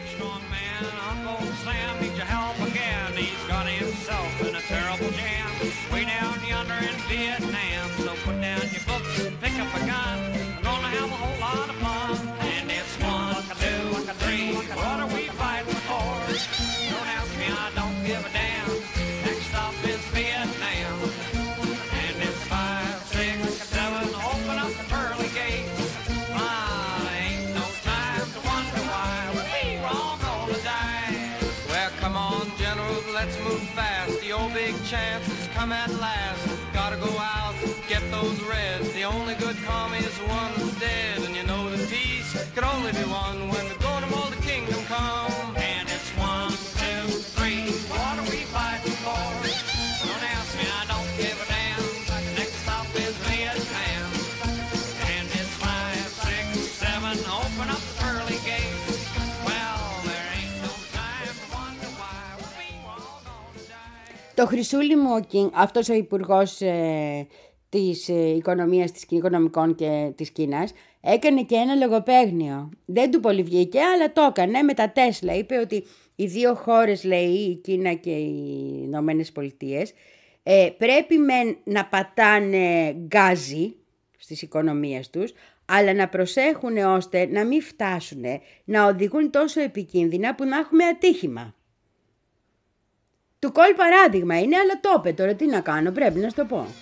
Chance has come at last. Gotta go out, get those reds. The only good commie is the one that's dead. And you know that peace could only be won when the golden mold of kingdom come. And it's one, two, three. What are we fighting for? Don't ask me, I don't give a damn. Next stop is Vietnam. And it's five, six, seven. Open up the pearly gates. Well, there ain't no time to wonder why we all gonna die. Το Χρυσούλη μου, αυτός ο υπουργός ε, της ε, οικονομίας, της οικονομικών και της Κίνας, έκανε και ένα λογοπαίγνιο. Δεν του πολύ βγήκε, αλλά το έκανε με τα Τέσλα. Είπε ότι οι δύο χώρες, λέει, η Κίνα και οι Ηνωμένες Πολιτείες, ε, πρέπει με να πατάνε γκάζι στις οικονομίες τους, αλλά να προσέχουν ώστε να μην φτάσουν να οδηγούν τόσο επικίνδυνα που να έχουμε ατύχημα. Του κόλ παράδειγμα είναι, αλλά το είπε τώρα, τι να κάνω, πρέπει να σου το πω.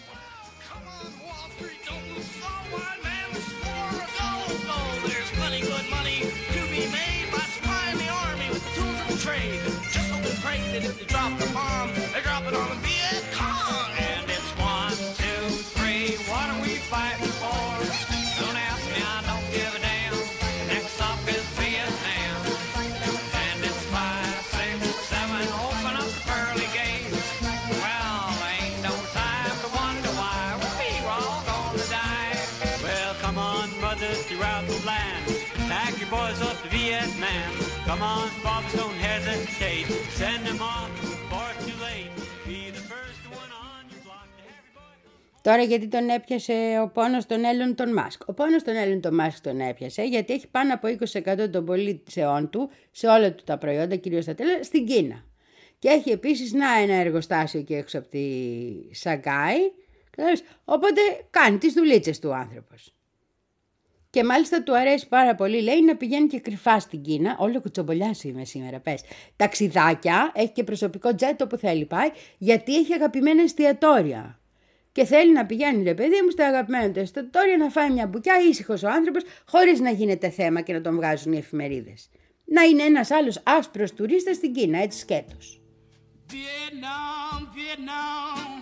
Throughout the land, pack your boys up to Vietnam. Come on, fathers, don't hesitate. Send them off before it's too late. Be the first one on your block to have your boy. Τώρα γιατί τον έπιασε ο πόνος των Έλλων τον Μάσκ. Ο πόνος των Έλλων τον Μάσκ τον έπιασε γιατί έχει πάνω από είκοσι τοις εκατό των πωλήσεών του σε όλα του τα προϊόντα, κυρίως τα τέλα, στην Κίνα. Και έχει επίσης να ένα εργοστάσιο και έξω από τη Σαγκάη. Οπότε κάνει τις δουλίτσες του άνθρωπος. Και μάλιστα του αρέσει πάρα πολύ, λέει, να πηγαίνει και κρυφά στην Κίνα. Όλο κουτσομπολιάς είμαι σήμερα, πες. Ταξιδάκια, έχει και προσωπικό τζέτ όπου θέλει πάει, γιατί έχει αγαπημένα εστιατόρια. Και θέλει να πηγαίνει, ρε παιδί μου, στα αγαπημένα του εστιατόρια, να φάει μια μπουκιά, ήσυχος ο άνθρωπος, χωρίς να γίνεται θέμα και να τον βγάζουν οι εφημερίδες. Να είναι ένας άλλος άσπρος τουρίστας στην Κίνα, έτσι σκέτος. Vietnam, Vietnam.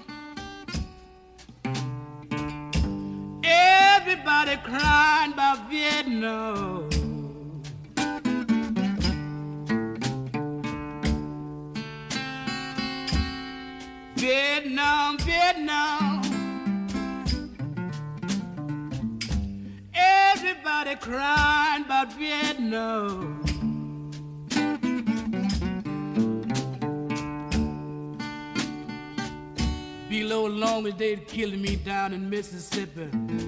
Everybody crying about Vietnam. Vietnam, Vietnam. Everybody crying about Vietnam. Below long as they'd killing me down in Mississippi.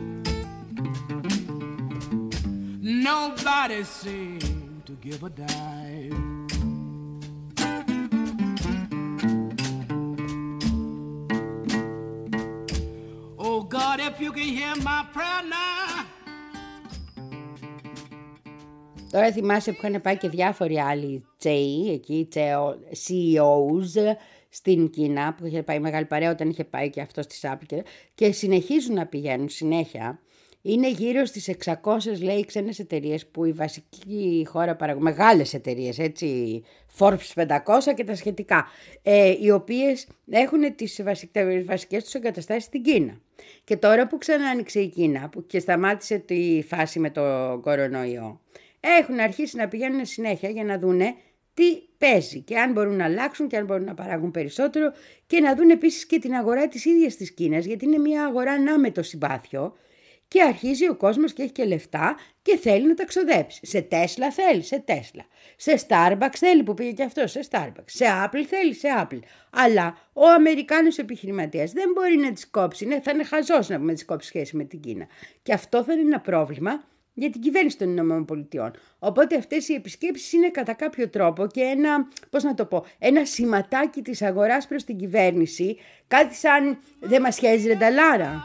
Nobody seemed to give a dime. Oh God, if you can hear my prayer now. Τώρα θυμάσαι που είχαν πάει και διάφοροι άλλοι τζέι, εκεί, σι ι ό's, στην Κίνα, που είχε πάει μεγάλη παρέα όταν είχε πάει και αυτό στη Apple και, και συνεχίζουν να πηγαίνουν συνέχεια. Είναι γύρω στις εξακόσιες, λέει, ξένες εταιρείες που η βασική χώρα παραγωγή, μεγάλες εταιρείες, έτσι, Forbes πεντακόσια και τα σχετικά, ε, οι οποίες έχουν τις βασικές τους εγκαταστάσεις στην Κίνα. Και τώρα που ξανά άνοιξε η Κίνα που και σταμάτησε τη φάση με το κορονοϊό, έχουν αρχίσει να πηγαίνουν συνέχεια για να δούνε τι παίζει και αν μπορούν να αλλάξουν και αν μπορούν να παράγουν περισσότερο και να δουν επίσης και την αγορά της ίδιας της Κίνας, γιατί είναι μια αγορά ανάμετο συμπάθειο. Και αρχίζει ο κόσμος και έχει και λεφτά και θέλει να τα ξοδέψει. Σε Τέσλα θέλει, σε Τέσλα. Σε Starbucks θέλει που πήγε και αυτό, σε Starbucks. Σε Apple θέλει, σε Apple. Αλλά ο Αμερικάνος επιχειρηματίας δεν μπορεί να τις κόψει. Ναι, θα είναι χαζός να πούμε τις κόψει σχέση με την Κίνα. Και αυτό θα είναι ένα πρόβλημα για την κυβέρνηση των Ηνωμένων Πολιτειών. Οπότε αυτές οι επισκέψεις είναι κατά κάποιο τρόπο και ένα, πώς να το πω, ένα σηματάκι της αγοράς προς την κυβέρνηση. Κάτι σαν δεν μας σχέζει ρενταλάρα.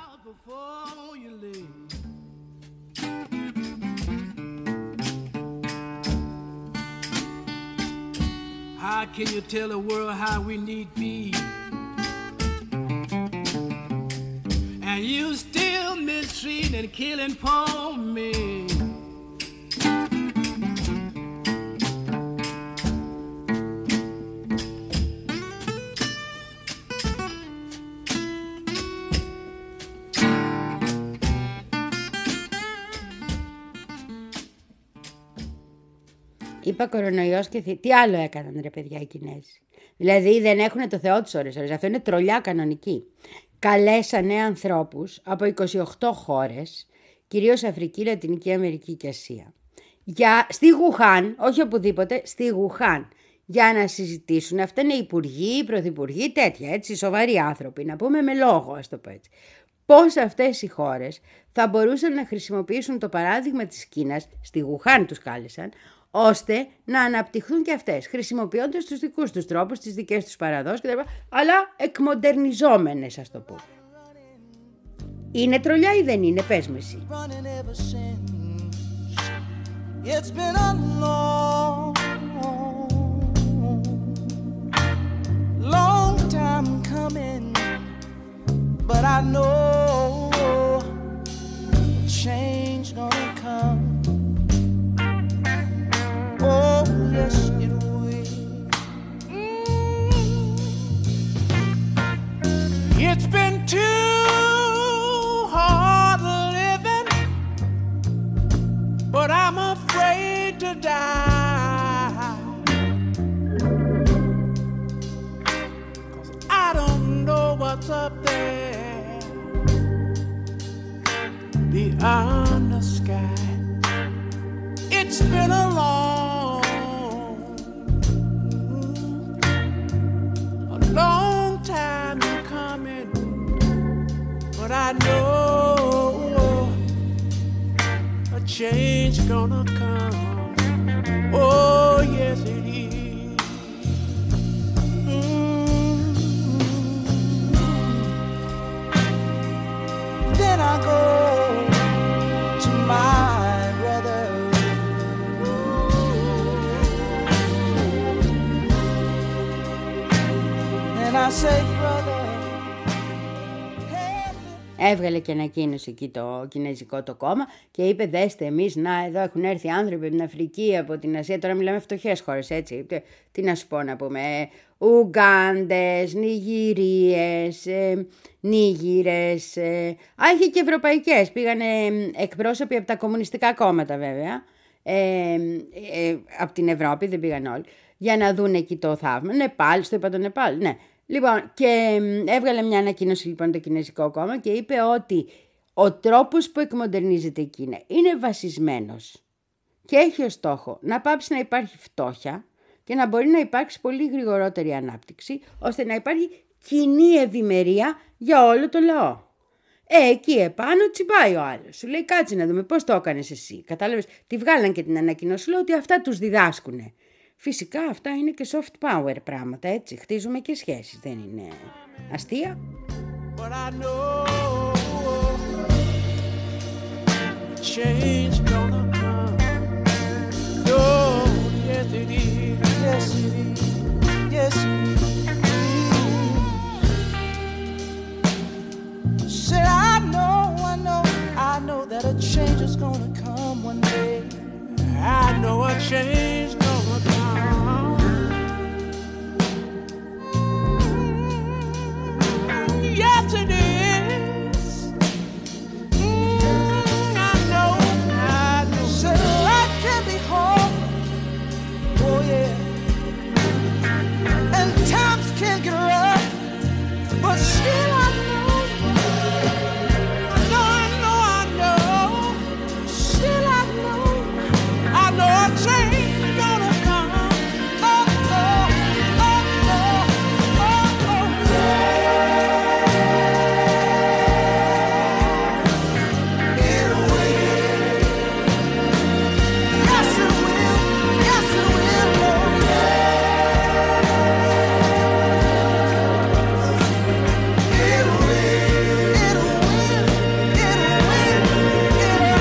How can you tell the world how we need be? And you still mistreating and killing poor me. Είπα κορονοϊός και θη... τι άλλο έκαναν ρε παιδιά οι Κινέζοι. Δηλαδή δεν έχουν το Θεό τους ώρες ώρες. Αυτό είναι τρολιά κανονική. Καλέσανε ανθρώπους από είκοσι οκτώ χώρες, κυρίως Αφρική, Λατινική Αμερική και Ασία. Για... Στη Γουχάν, όχι οπουδήποτε, στη Γουχάν. Για να συζητήσουν. Αυτά είναι υπουργοί, πρωθυπουργοί, τέτοια έτσι, σοβαροί άνθρωποι. Να πούμε με λόγο, ας το πω έτσι. Πώς αυτές οι χώρες θα μπορούσαν να χρησιμοποιήσουν το παράδειγμα της Κίνας, στη Γουχάν τους κάλεσαν, ώστε να αναπτυχθούν και αυτές, χρησιμοποιώντας τους δικούς τους τρόπους, τις δικές τους παραδόσεις κτλ. Αλλά εκμοντερνιζόμενες, ας το πούμε. Είναι τρολιά ή δεν είναι, πες με εσύ. It's been a long, long time coming, but I know change gonna come. Oh, yes, it will. Mm. It's been too hard living, but I'm afraid to die. 'Cause I don't know what's up there beyond the sky. It's been a long, a long time coming, but I know a change gonna come. Oh, yes, it is. Mm-hmm. Then I go to my brother. And I say, brother. Έβγαλε και ανακοίνωση εκεί το κινέζικο το κόμμα και είπε δέστε εμείς, να εδώ έχουν έρθει άνθρωποι από την Αφρική, από την Ασία, τώρα μιλάμε φτωχές χώρες έτσι, τι να σου πω να πούμε, Ουγκάντες, Νιγηρίες, ε, Νίγηρες, ε, α, είχε και ευρωπαϊκές, πήγανε εκπρόσωποι από τα κομμουνιστικά κόμματα βέβαια, ε, ε, από την Ευρώπη δεν πήγαν όλοι, για να δουν εκεί το θαύμα, Νεπάλ, στο είπα το Νεπάλ, ναι. Λοιπόν, και έβγαλε μια ανακοίνωση λοιπόν το Κινέζικο κόμμα και είπε ότι ο τρόπος που εκμοντερνίζεται η Κίνα είναι βασισμένος και έχει ως στόχο να πάψει να υπάρχει φτώχεια και να μπορεί να υπάρξει πολύ γρηγορότερη ανάπτυξη, ώστε να υπάρχει κοινή ευημερία για όλο το λαό. Ε, εκεί επάνω τσιμπάει ο άλλος. Σου λέει κάτσε να δούμε πώς το έκανες εσύ. Κατάλαβες, τη βγάλαν και την ανακοίνωση, λέω ότι αυτά τους διδάσκουνε. Φυσικά αυτά είναι και soft power πράγματα, έτσι. Χτίζουμε και σχέσεις, δεν είναι αστεία. But I know change gonna come. Oh, yes it is. Yes it is. Yes it is. gonna come one day. I know a change gonna come. Yes, it is. Mm, I know, I know. So life can be hard. Oh yeah. And times can get rough. But still I know. I know, I know, I know. Still I know. I know a change gonna come. Oh, oh, oh, oh, oh, oh. It'll win. Yes, it will. Yes, it will. Oh, it'll win. It'll win. It'll win. It'll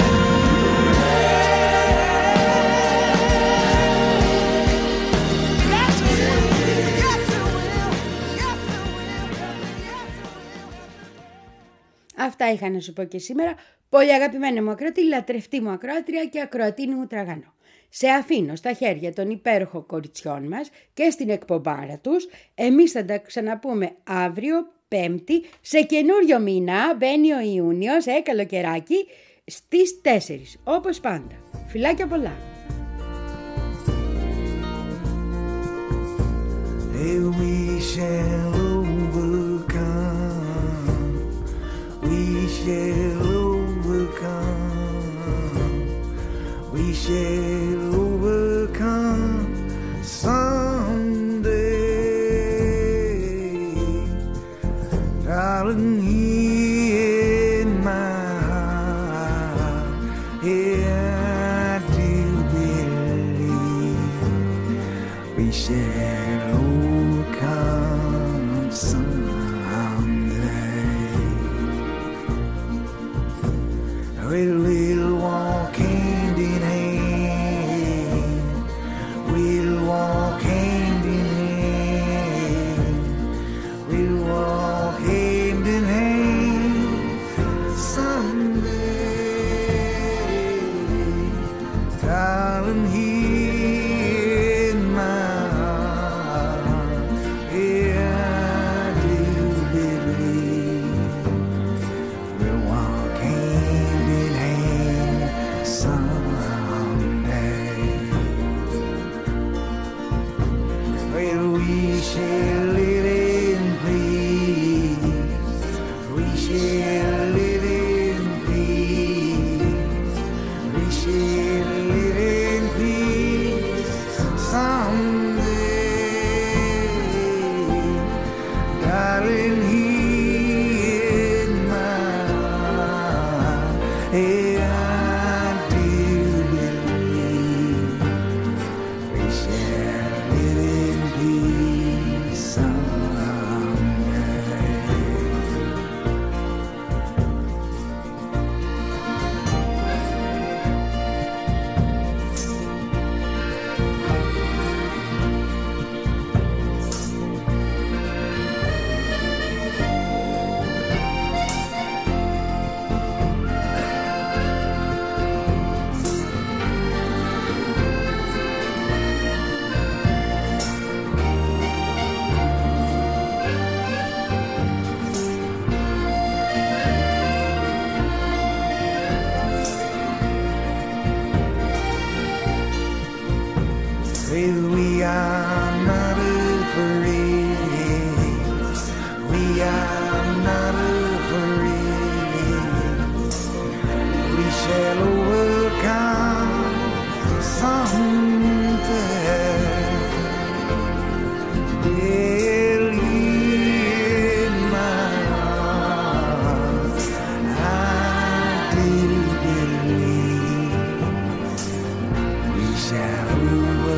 Yes, it will. Yes, it will. Yes, it will. Yes, it will. Αυτά είχα να σου πω και σήμερα. Πολύ αγαπημένη μου ακροατή, λατρευτή μου ακροάτρια και ακροατίνη μου τραγανό. Σε αφήνω στα χέρια των υπέροχων κοριτσιών μας και στην εκπομπάρα τους. Εμείς θα τα ξαναπούμε αύριο, Πέμπτη, σε καινούριο μήνα, μπαίνει ο Ιούνιος, ε, καλοκαιράκι, στις τέσσερις, όπως πάντα. Φιλάκια πολλά. Hey, we shall overcome. We shall overcome. We shall overcome someday. Darling, here in my heart, yeah, I do believe we shall overcome someday. We'll walk hand in hand. We'll walk hand in hand. We'll walk hand in hand someday. Darling, here in my heart, yeah, I do believe we'll walk hand in hand someday. Well, we shall live in peace. We shall live in peace. We shall live in peace someday. Darling, here in my heart, yeah, I do believe we shall live in peace someday. Well, we are not afraid. We are not afraid. We shall overcome someday. Well, in my heart, I do believe we shall overcome.